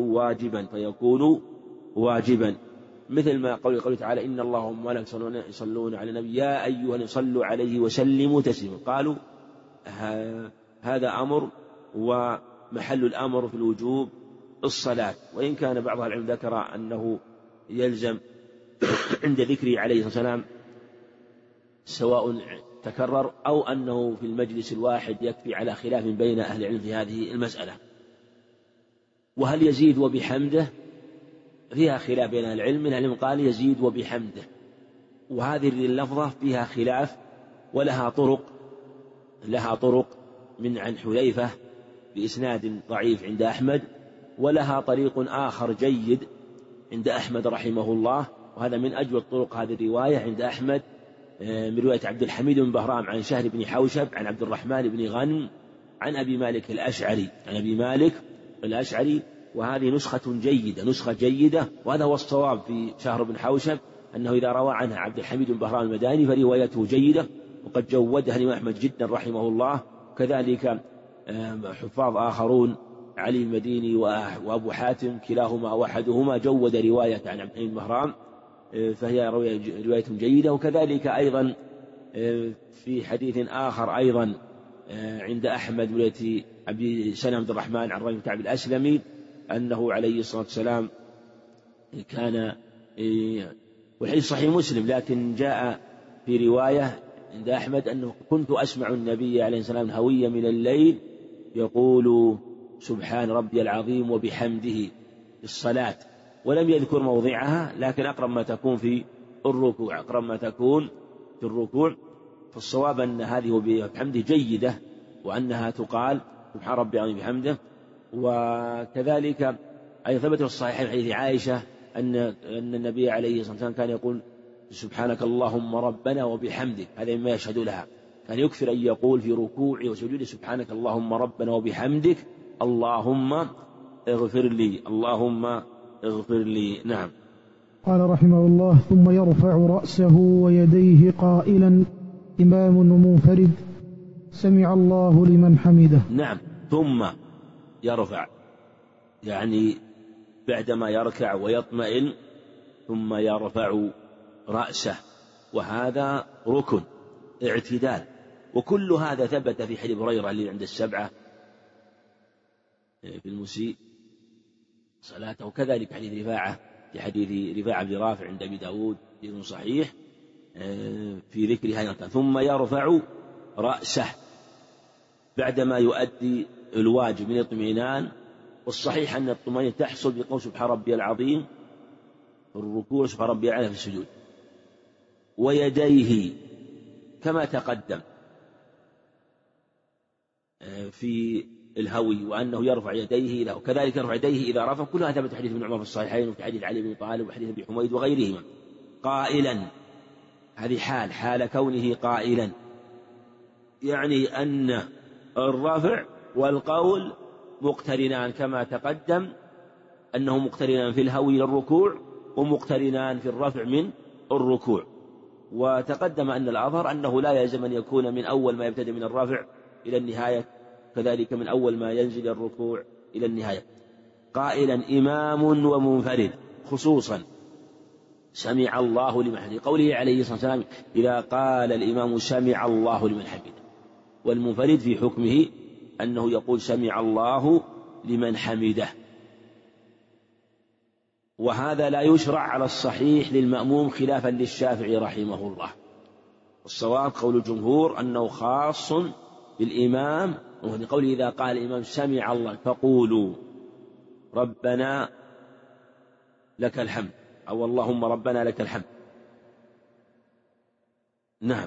واجبا، مثل ما قوله تعالى إن الله وملائكته يصلون على النبي يا أيها صلوا عليه وسلموا تسليما. قالوا هذا أمر، ومحل الأمر في الوجوب الصلاة، وإن كان بعض العلم ذكر أنه يلزم عند ذكره عليه الصلاة والسلام سواء تكرر أو أنه في المجلس الواحد يكفي، على خلاف بين أهل العلم في هذه المسألة. وهل يزيد وبحمده؟ فيها خلاف بين أهل العلم، من العلم قال يزيد وبحمده، وهذه اللفظة فيها خلاف لها طرق من عن حذيفة بإسناد ضعيف عند أحمد، ولها طريق آخر جيد عند أحمد رحمه الله، وهذا من أجود طرق هذه الرواية عند أحمد من رواية عبد الحميد بن بهرام عن شهر بن حوشب عن عبد الرحمن بن غنم عن أبي مالك الأشعري، وهذه نسخة جيدة، وهذا هو الصواب في شهر بن حوشب أنه إذا روى عنها عبد الحميد بن بهرام المداني فروايته جيدة، وقد جودها الإمام أحمد جدا رحمه الله. كذلك حفاظ آخرون علي المديني وأبو حاتم كلاهما وأحدهما جود رواية عن عبد الحميد بن بهرام، فهي رواية جيدة. وكذلك أيضا في حديث آخر أيضا عند أحمد رواية عبد سلام عبد الرحمن عن رجل كعب الأسلمي أنه عليه الصلاة والسلام كان، والحديث صحيح مسلم، لكن جاء في رواية عند أحمد أنه كنت أسمع النبي عليه السلام هوية من الليل يقول سبحان ربي العظيم وبحمده في الصلاة، ولم يذكر موضعها، لكن أقرب ما تكون في الركوع. فالصواب أن هذه وبحمده جيدة، وأنها تقال سبحان ربي العظيم بحمده. وكذلك أي ثبت في الصحيحين حديث عائشة أن النبي عليه الصلاة والسلام كان يقول سبحانك اللهم ربنا وبحمدك، هذا مما يشهد لها، كان يكثر أن يقول في ركوعه وسجوده سبحانك اللهم ربنا وبحمدك اللهم اغفر لي. نعم. قال رحمه الله: ثم يرفع رأسه ويديه قائلا إمام ومنفرد سمع الله لمن حمده. نعم، ثم يرفع يعني بعدما يركع ويطمئن ثم يرفع رأسه، وهذا ركن اعتدال. وكل هذا ثبت في حديث هريرة اللي عند السبعة في المسيء صلاته، وكذلك حديث رفاعة في حديث رفاعة بن رافع عند أبي داود في صحيح في ذكر هذا. ثم يرفع رأسه بعدما يؤدي الواجب من الاطمئنان، والصحيح أن الطمأنينة تحصل بقول سبحان ربي العظيم في الركوع سبحان ربي الأعلى في السجود، ويديه كما تقدم في الهوي وأنه يرفع يديه له، وكذلك يرفع يديه إذا رفع. كلها ثبت حديث ابن عمر في الصحيحين وفي حديث علي بن طالب وحديث أبي حميد وغيرهما. قائلا، هذه حال كونه قائلا، يعني أن الرفع والقول مقترنان كما تقدم أنه مقترنان في الهوي إلى الركوع ومقترنان في الرفع من الركوع. وتقدم أن الأظهر أنه لا يلزم أن يكون من أول ما يبتدئ من الرفع إلى النهاية، كذلك من أول ما ينزل الركوع إلى النهاية. قائلا إمام ومنفرد، خصوصا سمع الله لمن حمده، قوله عليه الصلاة والسلام إذا قال الإمام سمع الله لمن حمده، والمنفرد في حكمه أنه يقول سمع الله لمن حمده. وهذا لا يشرع على الصحيح للمأموم خلافا للشافعي رحمه الله. الصواب قول الجمهور أنه خاص بالإمام، وقوله إذا قال الإمام سمع الله فقولوا ربنا لك الحمد أو اللهم ربنا لك الحمد. نعم.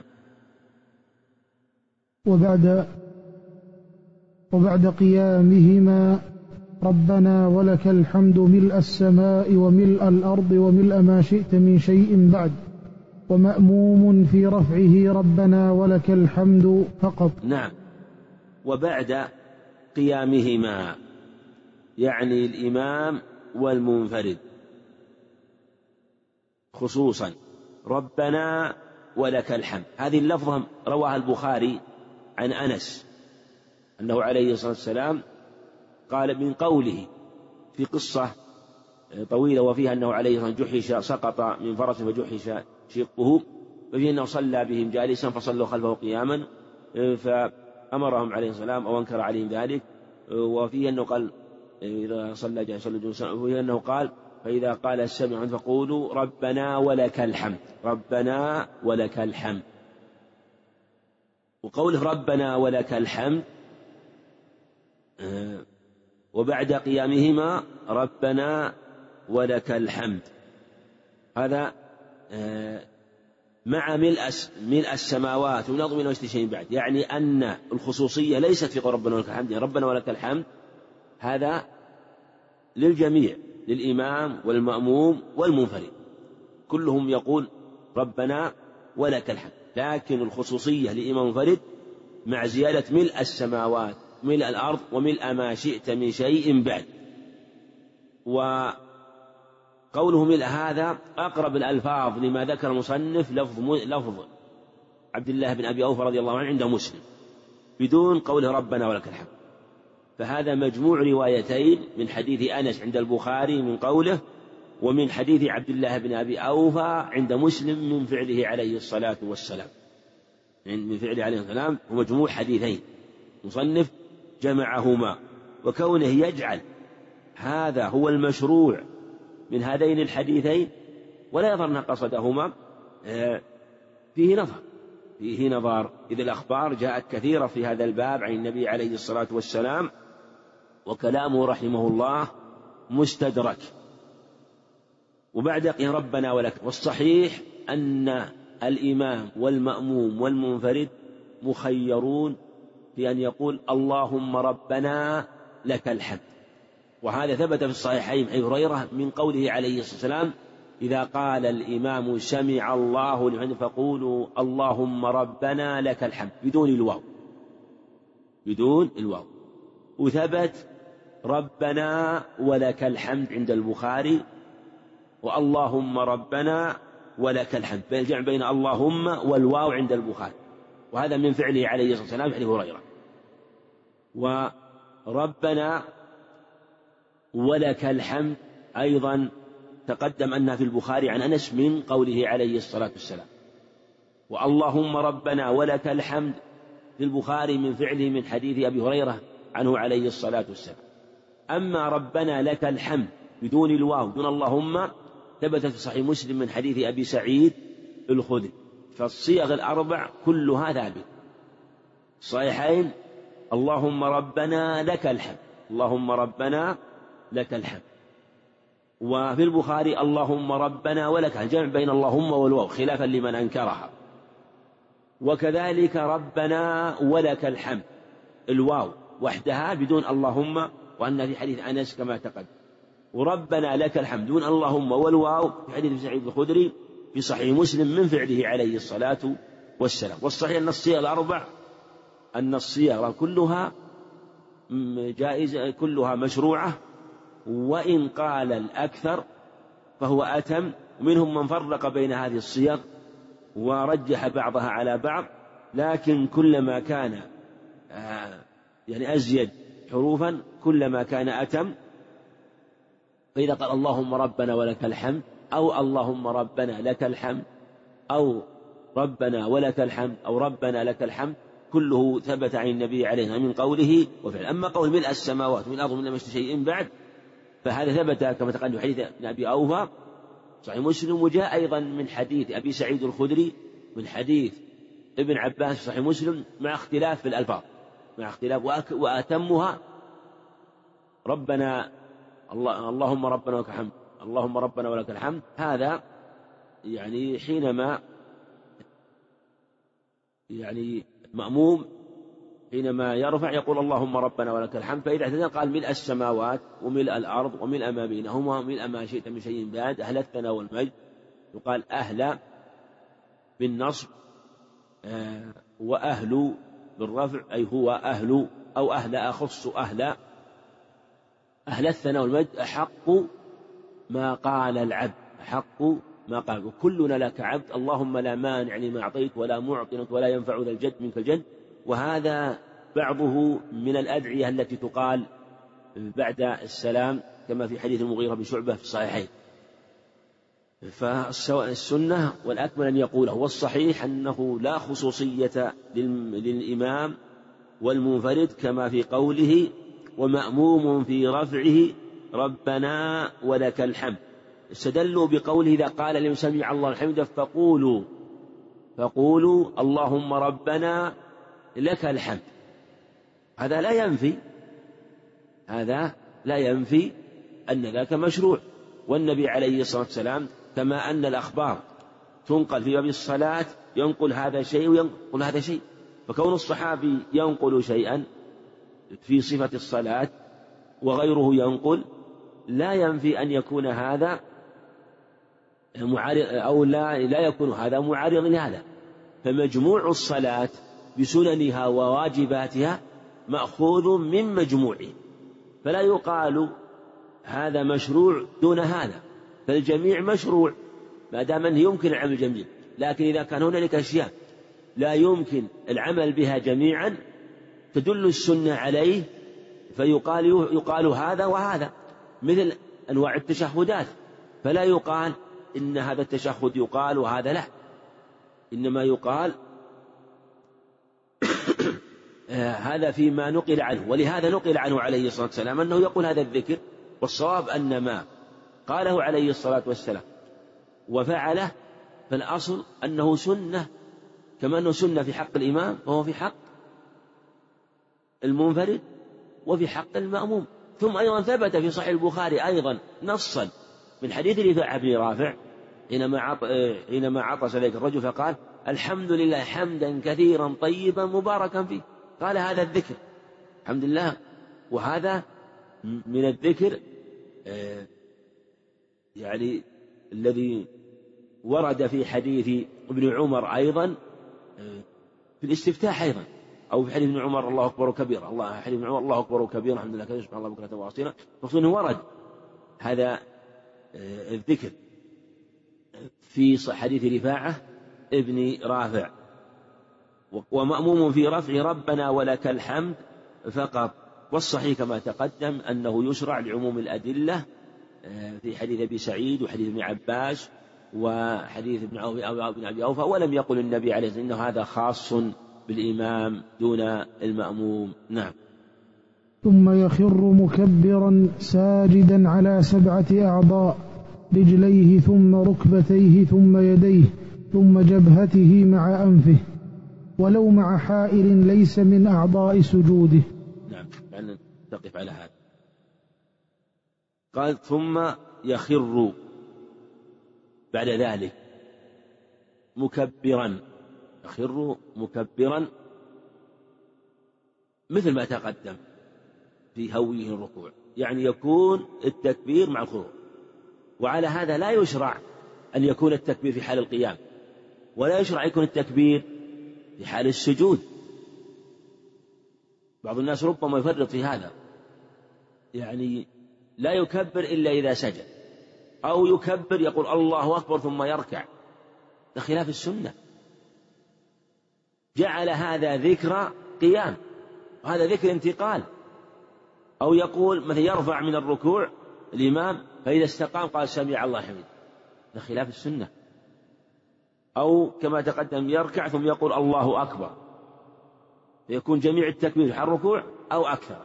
وبعد قيامهما ربنا ولك الحمد ملء السماء وملء الأرض وملء ما شئت من شيء بعد، ومأموم في رفعه ربنا ولك الحمد فقط. نعم. وبعد قيامهما يعني الإمام والمنفرد خصوصا ربنا ولك الحمد، هذه اللفظة رواها البخاري عن أنس أنه عليه الصلاة والسلام قال من قوله في قصة طويلة وفيها أنه عليه الصلاة والسلام جحش، سقط من فرسه فجحش شقه، وفيه أنه صلى بهم جالسا فصلوا خلفه قياما فأمرهم عليه السلام أو أنكر عليهم ذلك. وفيه أنه قال إذا صلى جالسا، وفيه أنه قال فإذا قال السمع فقولوا ربنا ولك الحمد، ربنا ولك الحمد. وقوله ربنا ولك الحمد وبعد قيامهما ربنا ولك الحمد، هذا مع ملء السماوات ومن الأرض ومن شيء بعد، يعني أن الخصوصية ليست في قول ربنا ولك الحمد، يعني ربنا ولك الحمد هذا للجميع، للإمام والمأموم والمنفرد، كلهم يقول ربنا ولك الحمد، لكن الخصوصية للإمام المنفرد مع زيادة ملء السماوات ملء الأرض وملء ما شئت من شيء بعد. وقوله ملء هذا أقرب الألفاظ لما ذكر المصنف لفظ عبد الله بن أبي أوفى رضي الله عنه عند مسلم بدون قوله ربنا ولك الحمد، فهذا مجموع روايتين من حديث أنس عند البخاري من قوله، ومن حديث عبد الله بن أبي أوفى عند مسلم من فعله عليه الصلاة والسلام، من فعله عليه الصلاة والسلام، ومجموع حديثين مصنف جمعهما، وكونه يجعل هذا هو المشروع من هذين الحديثين ولا يظهر أن قصدهما فيه نظر، إذ الأخبار جاءت كثيرة في هذا الباب عن النبي عليه الصلاة والسلام، وكلامه رحمه الله مستدرك. وبعد ربنا ولك، والصحيح أن الإمام والمأموم والمنفرد مخيرون في أن يقول اللهم ربنا لك الحمد، وهذا ثبت في الصحيحين عن هريرة من قوله عليه الصلاة والسلام إذا قال الإمام سمع الله لمن فقولوا اللهم ربنا لك الحمد بدون الواو. وثبت ربنا ولك الحمد عند البخاري، واللهم ربنا ولك الحمد، الجمع بين اللهم والواو عند البخاري، وهذا من فعله عليه الصلاة والسلام عن هريرة. وربنا ولك الحمد أيضا تقدم أنها في البخاري عن أنس من قوله عليه الصلاة والسلام، واللهم ربنا ولك الحمد في البخاري من فعله من حديث أبي هريرة عنه عليه الصلاة والسلام. أما ربنا لك الحمد بدون الواو دون اللهم ثبت في صحيح مسلم من حديث أبي سعيد الخدري، فالصيغ الأربع كلها ثابتة صحيحين، اللهم ربنا لك الحمد، اللهم ربنا لك الحمد. وفي البخاري اللهم ربنا ولك، الجمع بين اللهم والواو خلافا لمن أنكرها. وكذلك ربنا ولك الحمد الواو وحدها بدون اللهم، وأن في حديث أنس كما تقدم. وربنا لك الحمد دون اللهم والواو في حديث سعيد الخدري في صحيح مسلم من فعله عليه الصلاة والسلام. والصحيح أن الصيغ الأربع أن الصيغ كلها جائزة كلها مشروعة، وإن قال الأكثر فهو أتم، ومنهم من فرق بين هذه الصيغ ورجح بعضها على بعض، لكن كلما كان يعني أزيد حروفا كلما كان أتم. فإذا قال اللهم ربنا ولك الحمد أو اللهم ربنا لك الحمد أو ربنا ولك الحمد أو ربنا لك الحمد كله ثبت عن النبي عليه الصلاة والسلام من قوله وفعل. أما قول ملء السماوات ومن الأرض ومن ما شيء بعد فهذا ثبت كما تقدم حديث ابن أبي أوفى صحيح مسلم، وجاء أيضا من حديث أبي سعيد الخدري من حديث ابن عباس صحيح مسلم مع اختلاف في الألفاظ، مع اختلاف، وأتمها ربنا اللهم ربنا ولك الحمد اللهم ربنا ولك الحمد. هذا يعني حينما يعني مأموم حينما يرفع يقول اللهم ربنا ولك الحمد، فإذا اعتدل قال ملء السماوات وملء الأرض وملء ما بينهما وملء ما شئت من شيء بعد، أهل الثناء والمجد، يقال أهل بالنصب وأهل بالرفع، أي هو أهل أو أهل أخص أهل الثناء والمجد أحق ما قال العبد، أحق ما قال، وكلنا لك عبد اللهم لا مانع لما أعطيت ولا معطي ولا ينفع ذا الجد منك الجد. وهذا بعضه من الأدعية التي تقال بعد السلام كما في حديث المغيرة بن شعبة في الصحيحين. فالسنة والأكمل أن يقوله، والصحيح أنه لا خصوصية للإمام والمنفرد كما في قوله ومأموم في رفعه ربنا ولك الحمد. استدلوا بقوله إذا قال لمن سمع الله الحمد فقولوا اللهم ربنا لك الحمد. هذا لا ينفي أن ذاك مشروع، والنبي عليه الصلاة والسلام كما أن الأخبار تنقل في باب الصلاة ينقل هذا شيء وينقل هذا شيء، فكون الصحابي ينقل شيئا في صفة الصلاة وغيره ينقل لا ينفي أن يكون هذا معارض أو لا يكون هذا معارض لهذا. فمجموع الصلاة بسننها وواجباتها مأخوذ من مجموعه، فلا يقال هذا مشروع دون هذا، فالجميع مشروع ما دام أنه يمكن العمل الجميع. لكن إذا كان هنالك أشياء لا يمكن العمل بها جميعا تدل السنة عليه فيقال هذا وهذا، مثل أنواع التشهدات، فلا يقال إن هذا التشهد يقال وهذا لا، إنما يقال هذا فيما نقل عنه. ولهذا نقل عنه عليه الصلاة والسلام أنه يقول هذا الذكر، والصواب أن ما قاله عليه الصلاة والسلام وفعله فالأصل أنه سنة، كما أنه سنة في حق الإمام وهو في حق المنفرد وفي حق المأموم. ثم أيضا ثبت في صحيح البخاري أيضا نصا من حديث رفاعة بن رافع حينما عطس ذلك الرجل فقال الحمد لله حمدا كثيرا طيبا مباركا فيه، قال هذا الذكر الحمد لله. وهذا من الذكر يعني الذي ورد في حديث ابن عمر أيضا في الاستفتاح أيضا، أو في حديث ابن عمر الله أكبر كبيرا، حديث ابن عمر الله أكبر كبيرا الحمد لله كثيرا سبحان الله بكرة وأصيلا، مقصود أنه ورد هذا الذكر في حديث رفاعة ابن رافع. ومأموم في رفع ربنا ولك الحمد فقط. والصحيح كما تقدم أنه يشرع لعموم الأدلة في حديث أبي سعيد وحديث ابن عباس وحديث ابن أبي أوفى، ولم يقل النبي عليه الصلاة والسلام إنه هذا خاص بالإمام دون المأموم. نعم. ثم يخر مكبرا ساجدا على 7 أعضاء: رجليه ثم ركبتيه ثم يديه ثم جبهته مع أنفه، ولو مع حائل ليس من أعضاء سجوده. نعم، يعني نقف على هذا. قال ثم يخر بعد ذلك مكبرا، يخر مكبرا مثل ما تقدم في هويه الركوع، يعني يكون التكبير مع الخضوع. وعلى هذا لا يشرع أن يكون التكبير في حال القيام، ولا يشرع يكون التكبير في حال السجود. بعض الناس ربما يفرط في هذا، يعني لا يكبر إلا إذا سجد، أو يكبر يقول الله أكبر ثم يركع، ده خلاف السنة. جعل هذا ذكر قيام وهذا ذكر انتقال. أو يقول مثلا يرفع من الركوع الإمام فإذا استقام قال سمع الله حميد، ده خلاف السنة. أو كما تقدم يركع ثم يقول الله أكبر، فيكون جميع التكبير في الركوع أو أكثر.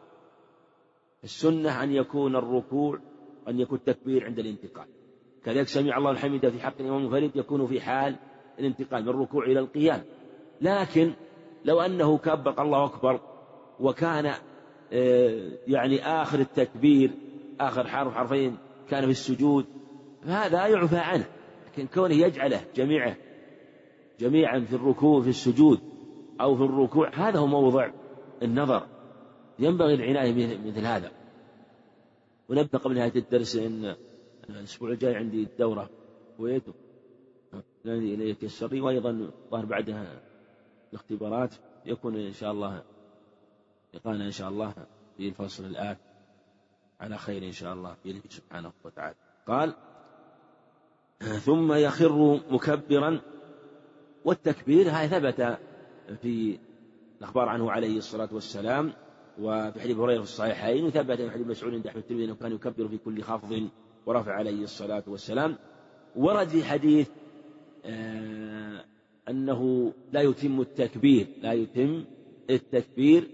السنة أن يكون الركوع أن يكون التكبير عند الانتقال، كذلك سمع الله الحميد في حق الإمام المنفرد يكون في حال الانتقال من الركوع إلى القيام. لكن لو أنه كبر الله أكبر وكان يعني آخر التكبير آخر حرفين كان في السجود فهذا يعفى عنه. لكن كونه يجعله جميعا في الركوع في السجود أو في الركوع هذا هو موضع النظر، ينبغي العناية مثل هذا. ونبدأ قبل نهاية الدرس إن الأسبوع الجاي عندي الدورة كويت إلى يتيسر، وأيضا ظهر بعدها الاختبارات، يكون إن شاء الله لقانا إن شاء الله في الفصل الآن على خير إن شاء الله بإذنه سبحانه وتعالى. قال ثم يخر مكبرا. والتكبير هذا ثبت في الأخبار عنه عليه الصلاة والسلام، وفي حديث هريرة في الصحيحين، وثبت في حديث مسعود عند أحمد الترمذي أنه كان يكبر في كل خفض ورفع عليه الصلاة والسلام. ورد في حديث أنه لا يتم التكبير،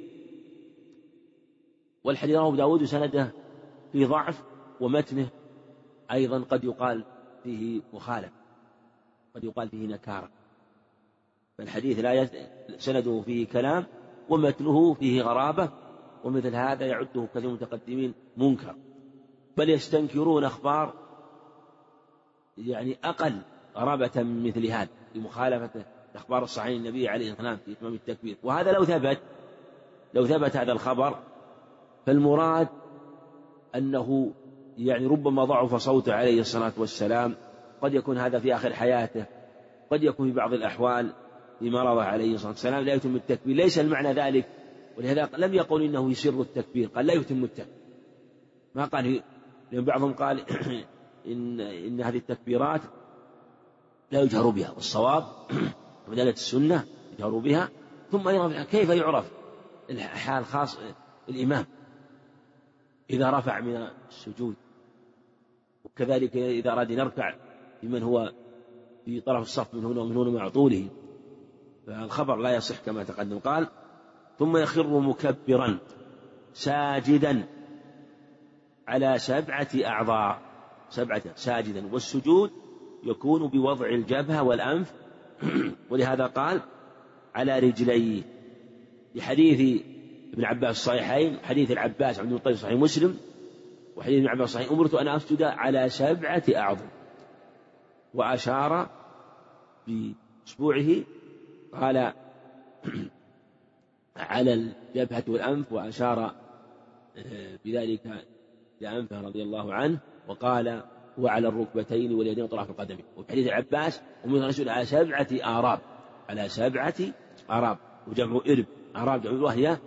والحديث رواه أبو داود وسنده في ضعف، ومتنه أيضا قد يقال فيه مخالف، قد يقال فيه نكارة، فالحديث لا سنده فيه كلام ومتنه فيه غرابة، ومثل هذا يعده كثير من المتقدمين منكر، بل يستنكرون أخبار يعني أقل غرابة من مثل هذا بمخالفة الأخبار الصحيحة النبي عليه الصلاة والسلام في إتمام التكبير. وهذا لو ثبت هذا الخبر فالمراد أنه يعني ربما ضعف صوته عليه الصلاة والسلام، قد يكون هذا في آخر حياته، قد يكون في بعض الأحوال في مرضه عليه الصلاة والسلام لا يتم التكبير، ليس المعنى ذلك. ولهذا لم يقل إنه يسر التكبير، قال لا يتم التكبير، ما قال، لأن بعضهم قال إن هذه التكبيرات لا يجهر بها، والصواب بدلة السنة يجهر بها. ثم أيضا كيف يعرف الحال خاص الإمام إذا رفع من السجود، وكذلك إذا أراد أن يركع بمن هو في طرف الصف من هنا ومن هنا مع طوله، فالخبر لا يصح كما تقدم. قال ثم يخر مكبرا ساجدا على 7 أعضاء، 7 ساجدا، والسجود يكون بوضع الجبهة والأنف، ولهذا قال على رجليه، لحديث ابن عباس الصحيحين، حديث العباس عند المطلب صحيح مسلم، وحديث ابن عباس الصحيح أمرت أن أسجد على 7 أعضاء، وأشار بإصبعه قال على الجبهة والأنف، وأشار بذلك لأنفه رضي الله عنه، وقال وعلى الركبتين واليدين وطرف القدمين. وفي حديث العباس أمرت أن أسجد على 7 آراب، على 7 آراب، وجمع إرب، آراب جمع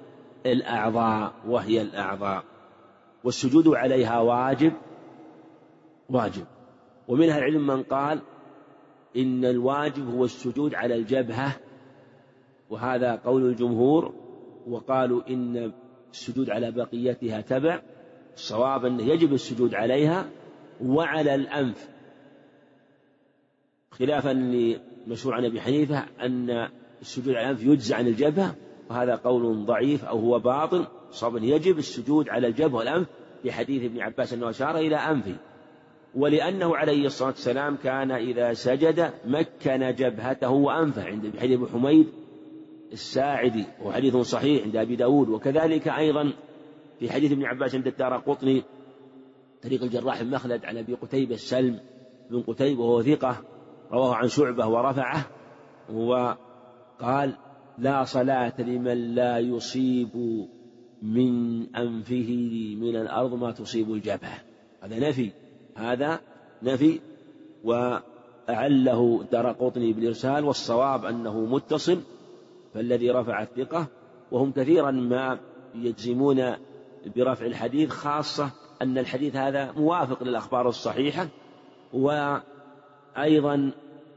وهي الأعضاء، والسجود عليها واجب. ومنها العلم من قال إن الواجب هو السجود على الجبهة، وهذا قول الجمهور، وقالوا إن السجود على بقيتها تبع. الصواب أنه يجب السجود عليها وعلى الأنف، خلافا لمشهور عن أبي حنيفة أن السجود على الأنف يجزى عن الجبهة، وهذا قول ضعيف أو هو باطل. الصواب أنه يجب السجود على الجبهة والأنف، في حديث ابن عباس أنه أشار إلى أنفه، ولأنه عليه الصلاة والسلام كان إذا سجد مكن جبهته وأنفه، عند حديث أبي حميد الساعدي، وحديث صحيح عند أبي داود. وكذلك أيضا في حديث ابن عباس عند الدارقطني طريق الجراح بن مخلد عن أبي قتيبة السلم بن قتيبة وهو ثقة، رواه عن شعبة ورفعه، وقال لا صلاة لمن لا يصيب من أنفه من الأرض ما تصيب الجبهة. هذا نفي وأعله الدارقطني بالإرسال، والصواب أنه متصل، فالذي رفع الثقة. وهم كثيرا ما يجزمون برفع الحديث، خاصة أن الحديث هذا موافق للأخبار الصحيحة، وأيضا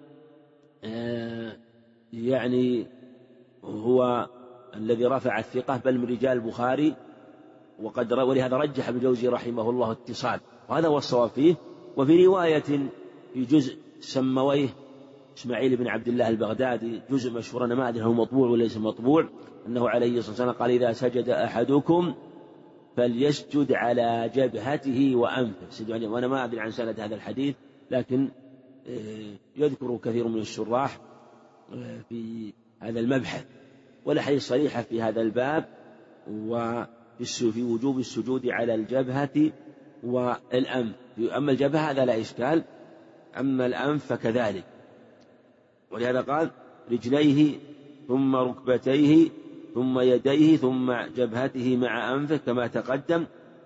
يعني هو الذي رفع الثقة بل من رجال البخاري، ولهذا رجح ابن جوزي رحمه الله اتصال، وهذا هو الصواب فيه. وفي رواية في جزء سمويه إسماعيل بن عبد الله البغدادي، جزء مشهور، أنا ما أدري هو مطبوع وليس مطبوع، أنه عليه الصلاة والسلام قال إذا سجد أحدكم فليسجد على جبهته وأنفه، وأنا ما أدري عن سند هذا الحديث، لكن يذكر كثير من الشراح في هذا المبحث، والأحاديث صريحة في هذا الباب، وفي وجوب السجود على الجبهة والأنف. أما الجبهة هذا لا إشكال، أما الأنف فكذلك. ولهذا قال رجليه ثم ركبتيه ثم يديه ثم جبهته مع أنفه كما تقدم،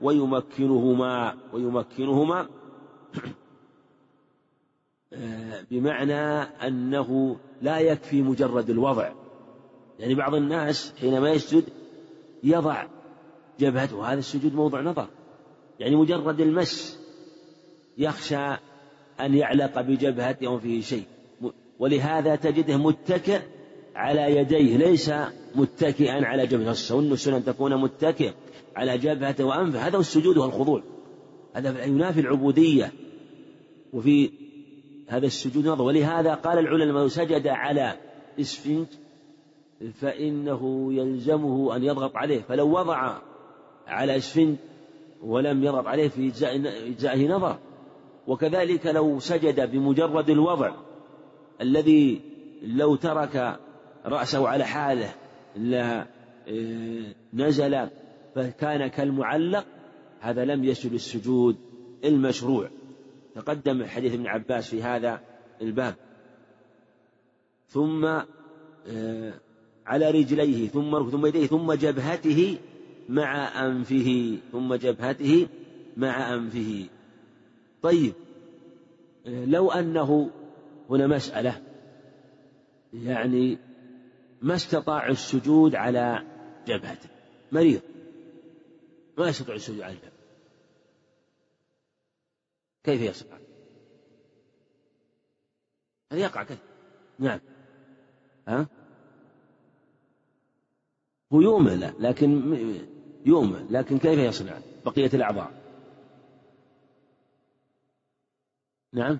ويمكنهما بمعنى أنه لا يكفي مجرد الوضع، يعني بعض الناس حينما يسجد يضع جبهته، هذا السجود موضع نظر، يعني مجرد المس يخشى أن يعلق بجبهته أو فيه شيء، ولهذا تجده متكئ على يديه، ليس متكئا على جبهته. السنة أن تكون متكئ على جبهته وأنفه، هذا هو السجود والخضوع، هذا ينافي العبودية، وفي هذا السجود نظر. ولهذا قال العلماء لو سجد على إسفنج فإنه يلزمه أن يضغط عليه، فلو وضع على إسفنج ولم يضغط عليه في إجزائه نظر. وكذلك لو سجد بمجرد الوضع الذي لو ترك رأسه على حاله لا نزل فكان كالمعلق، هذا لم يسجد السجود المشروع. تقدم حديث ابن عباس في هذا الباب، ثم على رجليه، ثم يديه، ثم جبهته مع أنفه، ثم جبهته مع أنفه. طيب لو أنه هنا مسألة يعني ما استطاع السجود على جبهته، مريض ما يستطيع السجود على جبهته، كيف يصنع؟ هذا يقع كيف؟ نعم، هو يؤمن، لكن يؤمن، لكن كيف يصنع بقية الأعضاء؟ نعم،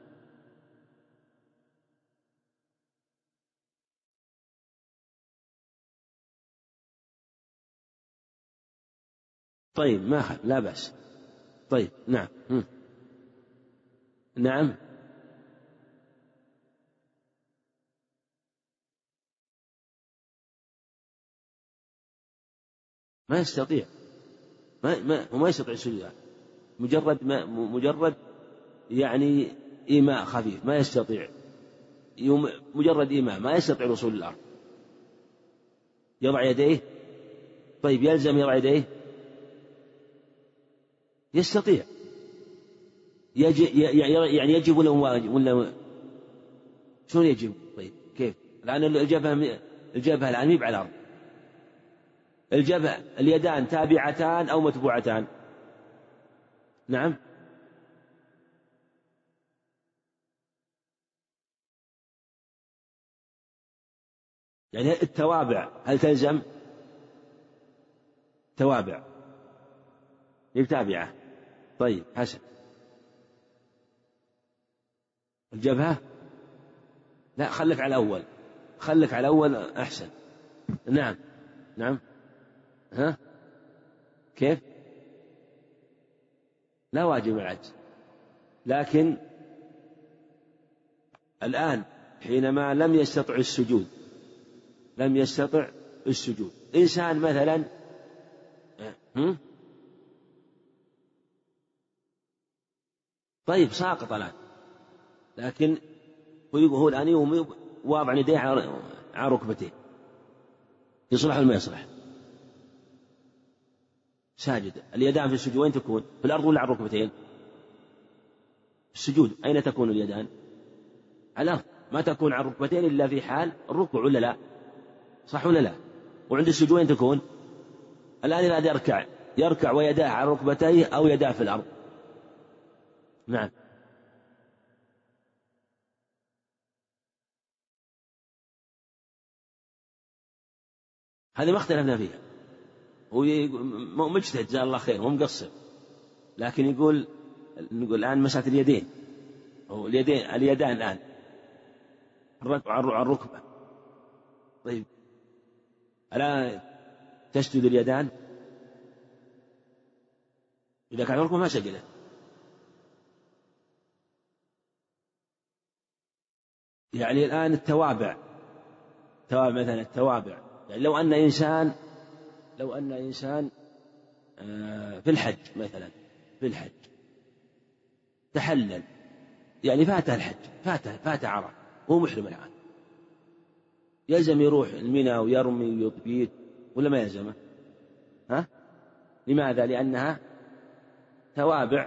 طيب ما لا بأس. طيب نعم، نعم، ما يستطيع، ما يستطيع السجود، مجرد يعني إيماء خفيف، ما يستطيع، مجرد إيماء، ما يستطيع الوصول للأرض. يضع يديه، طيب يلزم يضع يديه؟ يستطيع، يعني يجب ولا شلون يجب؟ طيب كيف؟ الآن الجبهة الآن مي على الأرض، الجبهة اليدان تابعتان أو متبوعتان؟ نعم، يعني التوابع هل تلزم؟ توابع تابعة، طيب حسن. الجبهة لا، خلك على الأول، خلك على الأول أحسن. نعم، نعم، كيف؟ لا واجب العجز، لكن الآن حينما لم يستطع السجود، إنسان مثلا طيب ساقط الآن، لكن هو الآن يوم واضع يديه على ركبتيه، يصلح ولا ما يصلح؟ ساجد، اليدان في السجود وين تكون؟ في الأرض ولا على الركبتين؟ في السجود أين تكون اليدان؟ على الأرض، ما تكون على الركبتين إلا في حال الركوع، ولا لا؟ صح ولا لا؟ وعند السجود وين تكون؟ الآن إذا يركع ويداه على ركبتيه أو يداه في الأرض. نعم، هذه ما اختلفنا فيها، هو مجتهد جزاه الله خير ومقصر، لكن نقول الآن مسألة اليدين، هو اليدان الآن على الركبة، طيب ألا تسجد اليدان؟ إذا كان الركبة ما سجدت. يعني الآن التوابع مثلا التوابع، يعني لو أن إنسان في الحج مثلا، في الحج تحلل، يعني فاته الحج، فاته عرفة، هو محرم الآن، يلزم يروح المنى ويرمي ويطبيت ولا ما يلزمه؟ لماذا؟ لأنها توابع،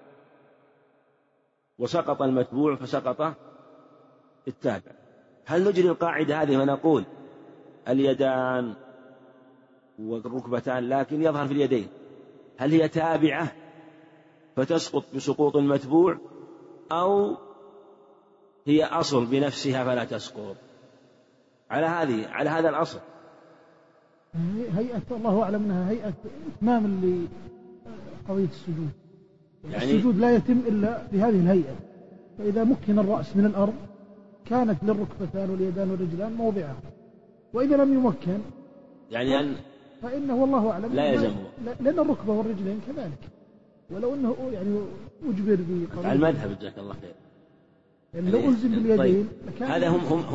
وسقط المتبوع فسقط التابع. هل نجري القاعدة هذه ونقول اليدان والركبتان، لكن يظهر في اليدين، هل هي تابعة فتسقط بسقوط المتبوع، أو هي أصل بنفسها فلا تسقط؟ على هذا الأصل. هيئة الله أعلم أنها هيئة إتمام لقضية السجود، يعني السجود لا يتم إلا بهذه الهيئة، فإذا مكن الرأس من الأرض كانت للركبتان واليدان والرجلان موضعها، وإذا لم يمكن يعني فإنه والله أعلم لا يلزم، لأن الركبة والرجلين كذلك، ولو أنه يعني أجبر بقضية المذهب جزاك الله خير، يعني لو ألزم باليدين. طيب هذا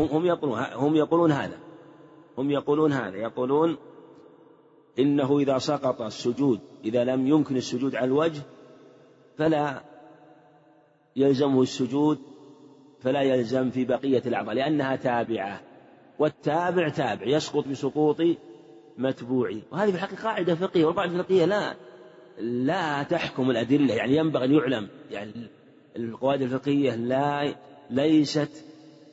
هم يقولون هذا، يقولون إنه إذا سقط السجود، إذا لم يمكن السجود على الوجه فلا يلزمه السجود فلا يلزم في بقية الأعضاء لأنها تابعة، والتابع تابع يسقط بسقوط متبوعه. وهذه في الحقيقة قاعدة فقهية، والقاعدة الفقهية لا تحكم الأدلة، يعني ينبغي أن يعلم يعني القواعد الفقهية ليست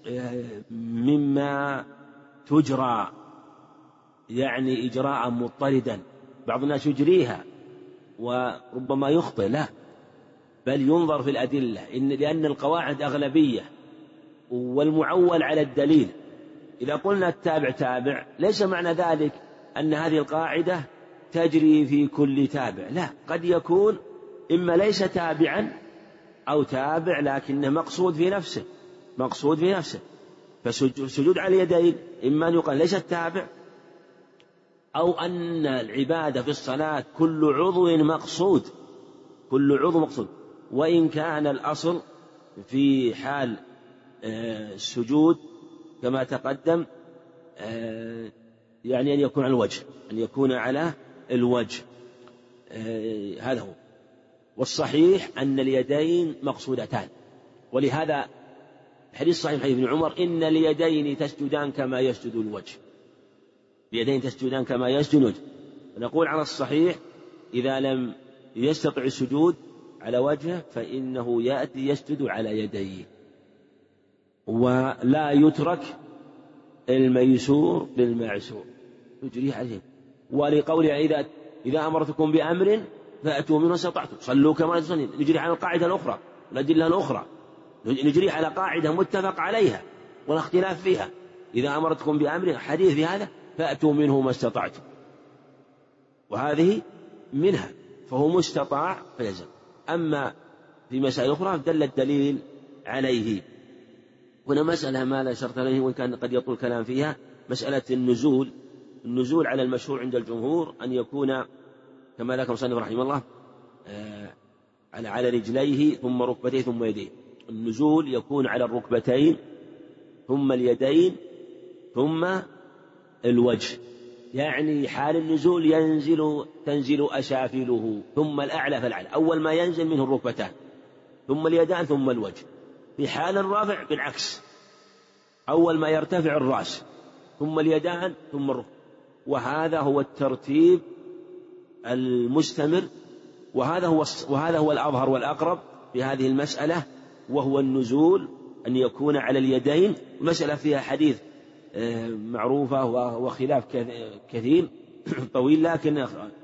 مما تجرى يعني إجراء مضطردا، بعض الناس يجريها وربما يخطئ، لا، بل ينظر في الأدلة، لأن القواعد أغلبية والمعول على الدليل. إذا قلنا التابع تابع ليس معنى ذلك أن هذه القاعدة تجري في كل تابع، لا، قد يكون إما ليس تابعا أو تابع لكنه مقصود في نفسه، فالسجود على اليدين إما أن يقال ليس تابع، أو أن العبادة في الصلاة كل عضو مقصود، وإن كان الأصل في حال السجود كما تقدم يعني أن يكون على الوجه، هذا هو. والصحيح أن اليدين مقصودتان، ولهذا الحديث الصحيح حديث ابن عمر إن اليدين تسجدان كما يسجد الوجه، نقول على الصحيح إذا لم يستطع السجود على وجهه فإنه يأتي يسجد على يديه، ولا يترك الميسور بالمعسور يجريه عليه. ولقوله إذا أمرتكم بأمر فأتوا منه استطعتم، صلوا كما تصلون، نجري على القاعدة الأخرى والأدلة الأخرى، نجري على قاعدة متفق عليها ولا اختلاف فيها. إذا أمرتكم بأمر، حديث في هذا فأتوا منه ما استطعتم، وهذه منها، فهو مستطاع فيلزم. أما في مسائل أخرى دل الدليل عليه. هنا مسألة ما لا شرط عليه وإن كان قد يطول الكلام فيها، مسألة النزول على المشهور عند الجمهور أن يكون كما ذكر المصنف رحمه الله على رجليه ثم ركبتيه ثم يديه. النزول يكون على الركبتين ثم اليدين ثم الوجه، يعني حال النزول تنزل أسافله ثم الأعلى فالأعلى، أول ما ينزل منه الركبتان ثم اليدان ثم الوجه. في حال الرفع بالعكس، أول ما يرتفع الرأس ثم اليدان ثم الركبة، وهذا هو الترتيب المستمر، وهذا هو الأظهر والأقرب في هذه المسألة، وهو النزول أن يكون على اليدين. المسألة فيها حديث معروفة وخلاف كثير طويل، لكن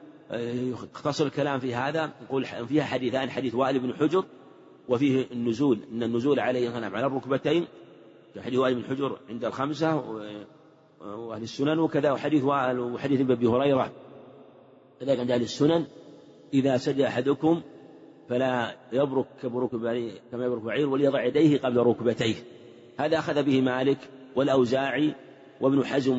اختصر الكلام في هذا. نقول فيها حديثان، حديث وائل بن حجر وفيه النزول، أن النزول عليه على الركبتين، حديث وائل بن حجر عند الخمسة وأهل السنن، وكذا وحديث وائل وحديث أبي هريرة كذلك عند أهل السنن، إذا سجد أحدكم فلا يبرك كما يبرك بعير وليضع يديه قبل ركبتيه. هذا أخذ به مالك والأوزاعي وابن حزم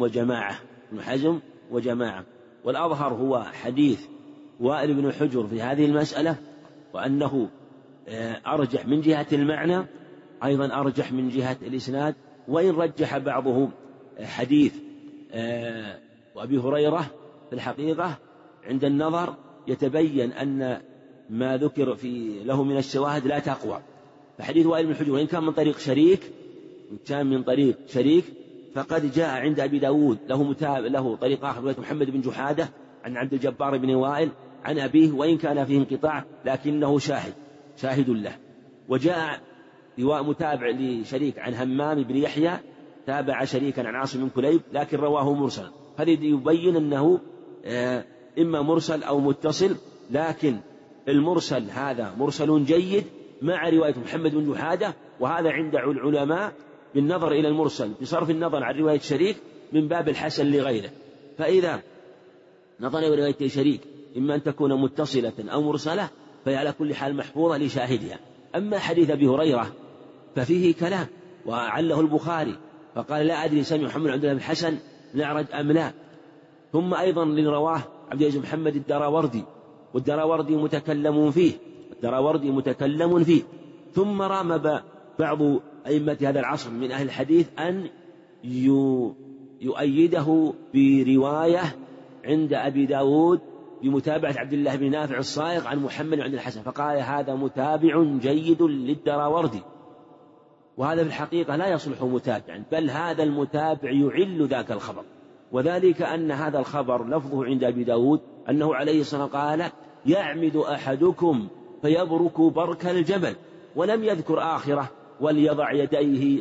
وجماعة. والأظهر هو حديث وائل بن حجر في هذه المسألة، وأنه أرجح من جهة المعنى، أيضا أرجح من جهة الإسناد، وإن رجح بعضهم حديث وأبي هريرة في الحقيقة عند النظر يتبين أن ما ذكر له من الشواهد لا تقوى. فحديث وائل بن حجر وإن كان من طريق شريك فقد جاء عند أبي داود له طريق آخر رواية محمد بن جحادة عن عبد الجبار بن وائل عن أبيه، وإن كان فيه انقطاع لكنه شاهد له. وجاء رواء متابع لشريك عن همام بن يحيى تابع شريكا عن عاصم بن كليب لكن رواه مرسلا. هذا يبين أنه إما مرسل أو متصل، لكن المرسل هذا مرسل جيد مع رواية محمد بن جحادة، وهذا عند العلماء بالنظر إلى المرسل بصرف النظر عن رواية شريك من باب الحسن لغيره. فإذا نظر إلى رواية شريك إما أن تكون متصلة أو مرسلة فهي على كل حال محفوظة لشاهدها. أما حديث أبي هريرة ففيه كلام وعله البخاري فقال لا أدري سمع محمد عبد الله بن الحسن نعرج أم لا. ثم أيضا لرواه عبد العزيز محمد الدراوردي، والدراوردي متكلم فيه. ثم رام بعض أئمة هذا العصر من أهل الحديث أن يؤيده برواية عند أبي داود بمتابعة عبد الله بن نافع الصائغ عن محمد عند الحسن، فقال هذا متابع جيد للدراوردي. وهذا في الحقيقة لا يصلح متابعا، بل هذا المتابع يعل ذاك الخبر، وذلك أن هذا الخبر لفظه عند أبي داود أنه عليه الصلاة والسلام قال: يعمد أحدكم فيبرك برك الجبل، ولم يذكر آخره وليضع يديه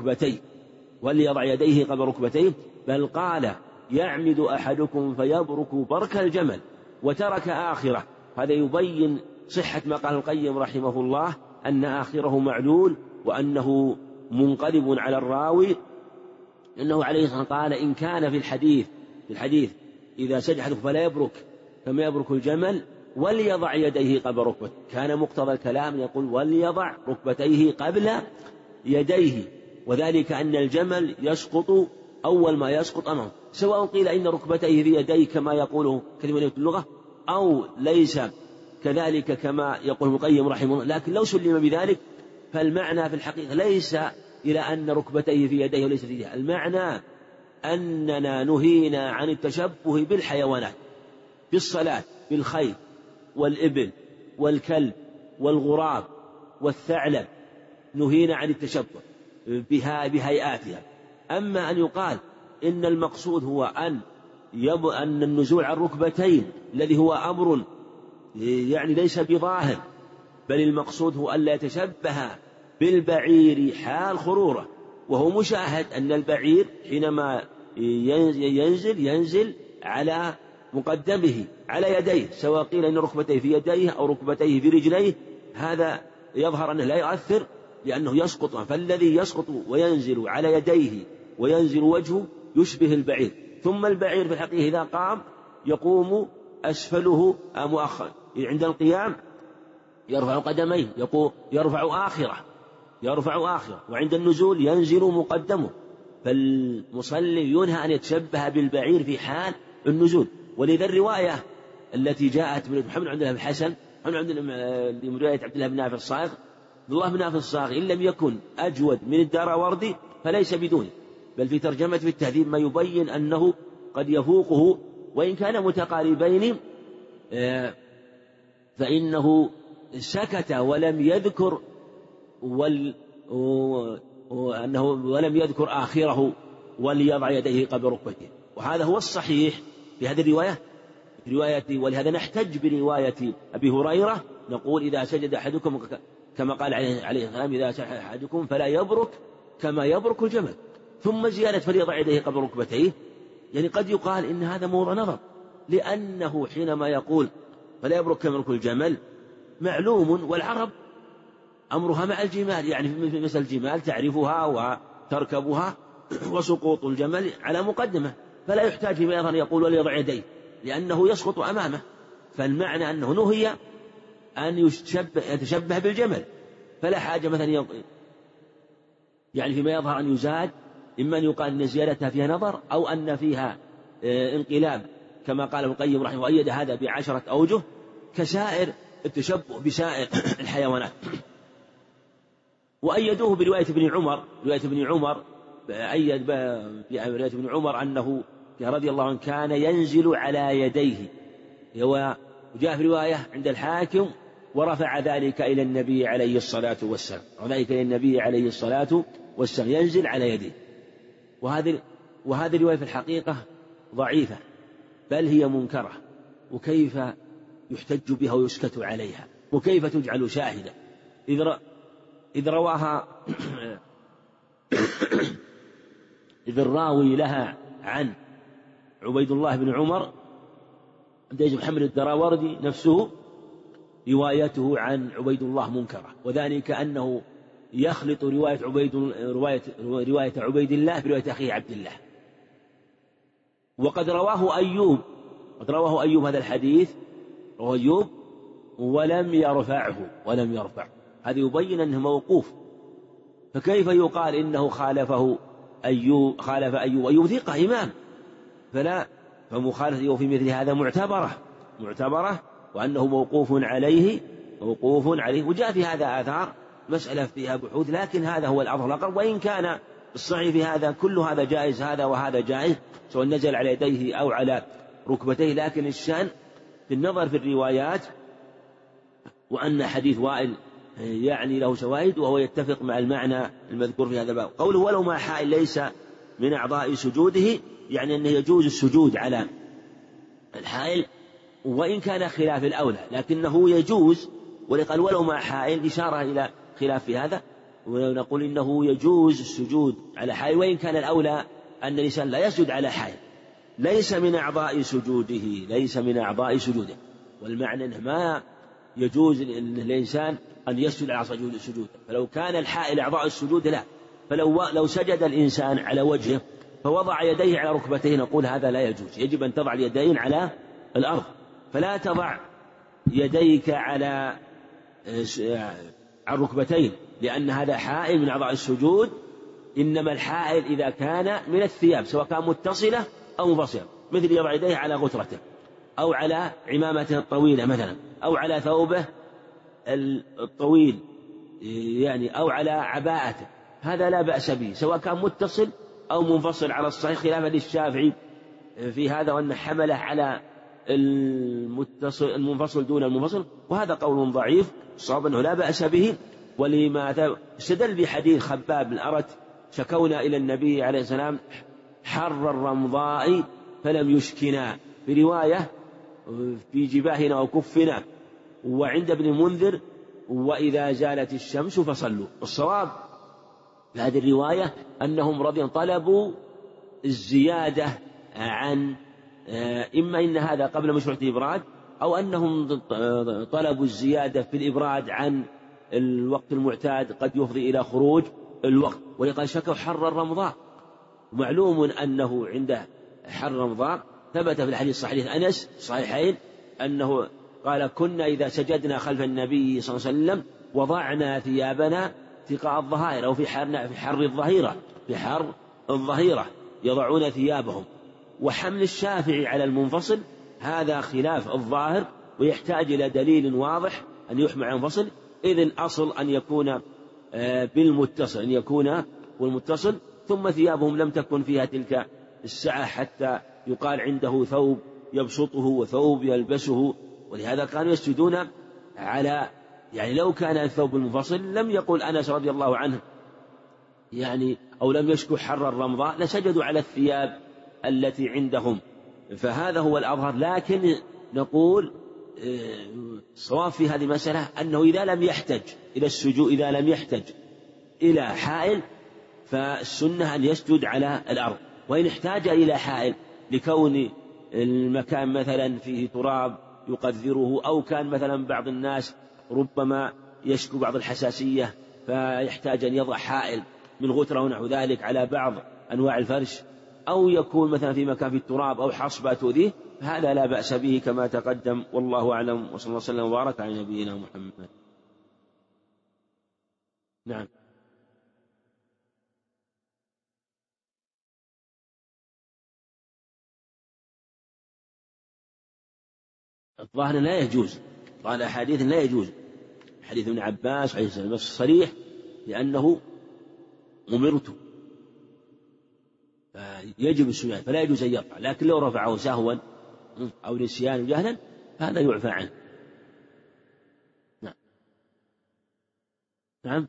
قبل ركبتيه، بل قال: يعمد أحدكم فيبرك برك الجمل، وترك آخره. هذا يبين صحة ما قال القيم رحمه الله أن آخره معلول، وأنه منقلب على الراوي، إنه عليه الصلاة والسلام قال: إن كان في الحديث إذا سجد أحدكم فلا يبرك كما يبرك الجمل وليضع يديه قبل ركبته، كان مقتضى الكلام يقول وليضع ركبتيه قبل يديه، وذلك أن الجمل يسقط أول ما يسقط أمامه، سواء قيل إن ركبتيه في يديه كما يقوله كثير من اللغة، أو ليس كذلك كما يقول القيم رحمه الله، لكن لو سلم بذلك فالمعنى في الحقيقة ليس إلى أن ركبتيه في يديه وليس في يديه، المعنى أننا نهينا عن التشبه بالحيوانات في الصلاة، بالخيل والإبل والكلب والغراب والثعلب، نهينا عن التشبه بهيئاتها. أما أن يقال إن المقصود هو أن النزول عن الركبتين الذي هو أمر يعني ليس بظاهر، بل المقصود هو ألا يتشبه بالبعير حال خروره، وهو مشاهد أن البعير حينما ينزل على مقدمه على يديه، سواء قيل إن ركبتيه في يديه أو ركبتيه في رجليه، هذا يظهر أنه لا يؤثر لأنه يسقط، فالذي يسقط وينزل على يديه وينزل وجهه يشبه البعير. ثم البعير في الحقيقة إذا قام يقوم أسفله مؤخرا، عند القيام يرفع قدميه، يرفع آخره، وعند النزول ينزل مقدمه، فالمصلي ينهى أن يتشبه بالبعير في حال النزول. ولذا الرواية التي جاءت من محمد عبد الله بن الحسن من رواية عبد الله بن نافع الصاغ، عبد الله بن نافع الصاغ إن لم يكن أجود من الدراوردي فليس بدونه، بل في ترجمة في التهذيب ما يبين أنه قد يفوقه، وإن كان متقاربين فإنه سكت ولم يذكر ولم يذكر آخره وليضع يديه قبل ركبته، وهذا هو الصحيح في هذه الرواية. ولهذا نحتج برواية أبي هريرة، نقول إذا سجد أحدكم كما قال عليه السلام: إذا سجد أحدكم فلا يبرك كما يبرك الجمل. ثم زيادة فليضع يديه قبل ركبتيه، يعني قد يقال إن هذا موضع نظر، لأنه حينما يقول فلا يبرك كما يبرك الجمل معلوم، والعرب أمرها مع الجمال، يعني مثل الجمال تعرفها وتركبها، وسقوط الجمل على مقدمة، فلا يحتاج فيما يظهر يقول وليضع يديه لأنه يسقط أمامه، فالمعنى أنه نهي أن يتشبه بالجمل، فلا حاجة مثلا يعني فيما يظهر أن يزاد، إما أن يقال أن زيادتها فيها نظر أو أن فيها انقلاب، كما قال ابن القيم رحمه الله، وأيد هذا ب10 أوجه كسائر التشبه بسائر الحيوانات. وأيدوه برواية ابن عمر أيد برواية ابن عمر أنه رضي الله عنه كان ينزل على يديه، وجاء في رواية عند الحاكم: ورفع ذلك إلى النبي عليه الصلاة والسلام، ينزل على يديه. وهذه الرواية في الحقيقة ضعيفة، بل هي منكرة، وكيف يحتج بها ويسكت عليها، وكيف تجعل شاهدة إذ رواها إذ الراوي لها عن عبيد الله بن عمر عند محمد الدراوردي نفسه روايته عن عبيد الله منكرة، وذلك أنه يخلط رواية عبيد الله برواية أخيه عبد الله. وقد رواه أيوب هذا الحديث، رواه أيوب ولم يرفعه، هذا يبين أنه موقوف، فكيف يقال إنه خالف أيوب ثقة إمام، فمخالفة في مثل هذا معتبرة، وأنه موقوف عليه. وجاء في هذا آثار مسألة فيها بحوث، لكن هذا هو الأظهر الأقرب، وإن كان الصحيح في هذا كل هذا جائز، هذا وهذا جائز، سواء نزل على يديه أو على ركبتيه، لكن الشأن في النظر في الروايات، وأن حديث وائل يعني له شواهد، وهو يتفق مع المعنى المذكور في هذا الباب. قوله ولو مع حائل ليس من أعضاء سجوده، يعني أنه يجوز السجود على الحائل وإن كان خلاف الأولى، لكنه يجوز. ولقال ولو مع حائل إشارة إلى خلاف في هذا، ونقول إنه يجوز السجود على حائل وإن كان الأولى أن الإنسان لا يسجد على حائل ليس من أعضاء سجوده، ليس من أعضاء سجوده. والمعنى أنه ما يجوز للإنسان أن يسجد على سجوده، فلو كان الحائل أعضاء السجود لا، فلو سجد الإنسان على وجهه فوضع يديه على ركبتيه نقول هذا لا يجوز، يجب أن تضع اليدين على الأرض، فلا تضع يديك على الركبتين لأن هذا حائل من أعضاء السجود. إنما الحائل إذا كان من الثياب سواء كان متصلة أو منفصلة، مثل يضع يديه على غترته أو على عمامته الطويلة مثلا أو على ثوبه الطويل يعني أو على عباءته، هذا لا بأس به سواء كان متصل أو منفصل على الصحيح، خلافا للشافعي في هذا وأن حمله على المنفصل دون المنفصل، وهذا قول ضعيف. الصواب أنه لا بأس به. ولما استدل بحديث خباب بن أرت شكونا إلى النبي عليه السلام حر الرمضاء فلم يشكنا، في رواية في جباهنا وكفنا، وعند ابن المنذر وإذا زالت الشمس فصلوا. الصواب في هذه الرواية أنهم رضي طلبوا الزيادة عن إما إن هذا قبل مشروع الإبراد أو أنهم طلبوا الزيادة في الإبراد عن الوقت المعتاد قد يفضي إلى خروج الوقت، ولقد شكوا حر الرمضاء. معلوم أنه عند حر رمضان ثبت في الحديث صحيح أنس صحيحين أنه قال كنا إذا سجدنا خلف النبي صلى الله عليه وسلم وضعنا ثيابنا اتقاء الظهائر أو في حر الظهيرة يضعون ثيابهم. وحمل الشافعي على المنفصل هذا خلاف الظاهر ويحتاج إلى دليل واضح أن يحمل على المنفصل، إذ الأصل أن يكون بالمتصل، أن يكون والمتصل، ثم ثيابهم لم تكن فيها تلك السعة حتى يقال عنده ثوب يبسطه وثوب يلبسه، ولهذا كانوا يسجدون على يعني لو كان الثوب المنفصل لم يقل أنس رضي الله عنه يعني أو لم يشكو حر الرمضاء لسجدوا على الثياب التي عندهم، فهذا هو الأظهر. لكن نقول الصواب في هذه المسألة أنه إذا لم يحتج إلى السجود، إذا لم يحتج إلى حائل فالسنة أن يسجد على الأرض، وإن احتاج إلى حائل لكون المكان مثلا فيه تراب يقذره أو كان مثلا بعض الناس ربما يشكو بعض الحساسية فيحتاج أن يضع حائل من غترة ونحو ذلك على بعض أنواع الفرش، أو يكون مثلا في مكان في التراب أو حصبة تؤذيه، هذا لا بأس به كما تقدم. والله أعلم، وصلى الله وسلم وبارك على نبينا محمد. نعم. الظاهر لا يجوز، قال أحاديث لا يجوز، حديث ابن عباس حديث الصريح لأنه أمرت يجب السجود فلا يجوز أن يرفع، لكن لو رفعه سهوا أو نسيان جهلا هذا يعفى عنه. نعم. نعم.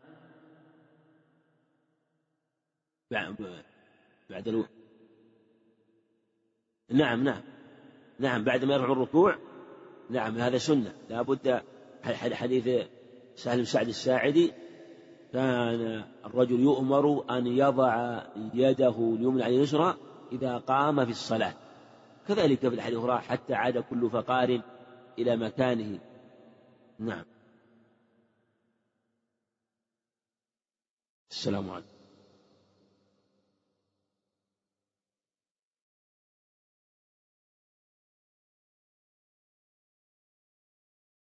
بعد نعم نعم نعم بعد ما يرفع الركوع، نعم هذا سنة لا بد. حديث سهل بن سعد الساعدي كان الرجل يؤمر أن يضع يده اليمنى على اليسرى إذا قام في الصلاة، كذلك في الحديث الأخرى حتى عاد كل فقار إلى مكانه. نعم. السلام عليكم.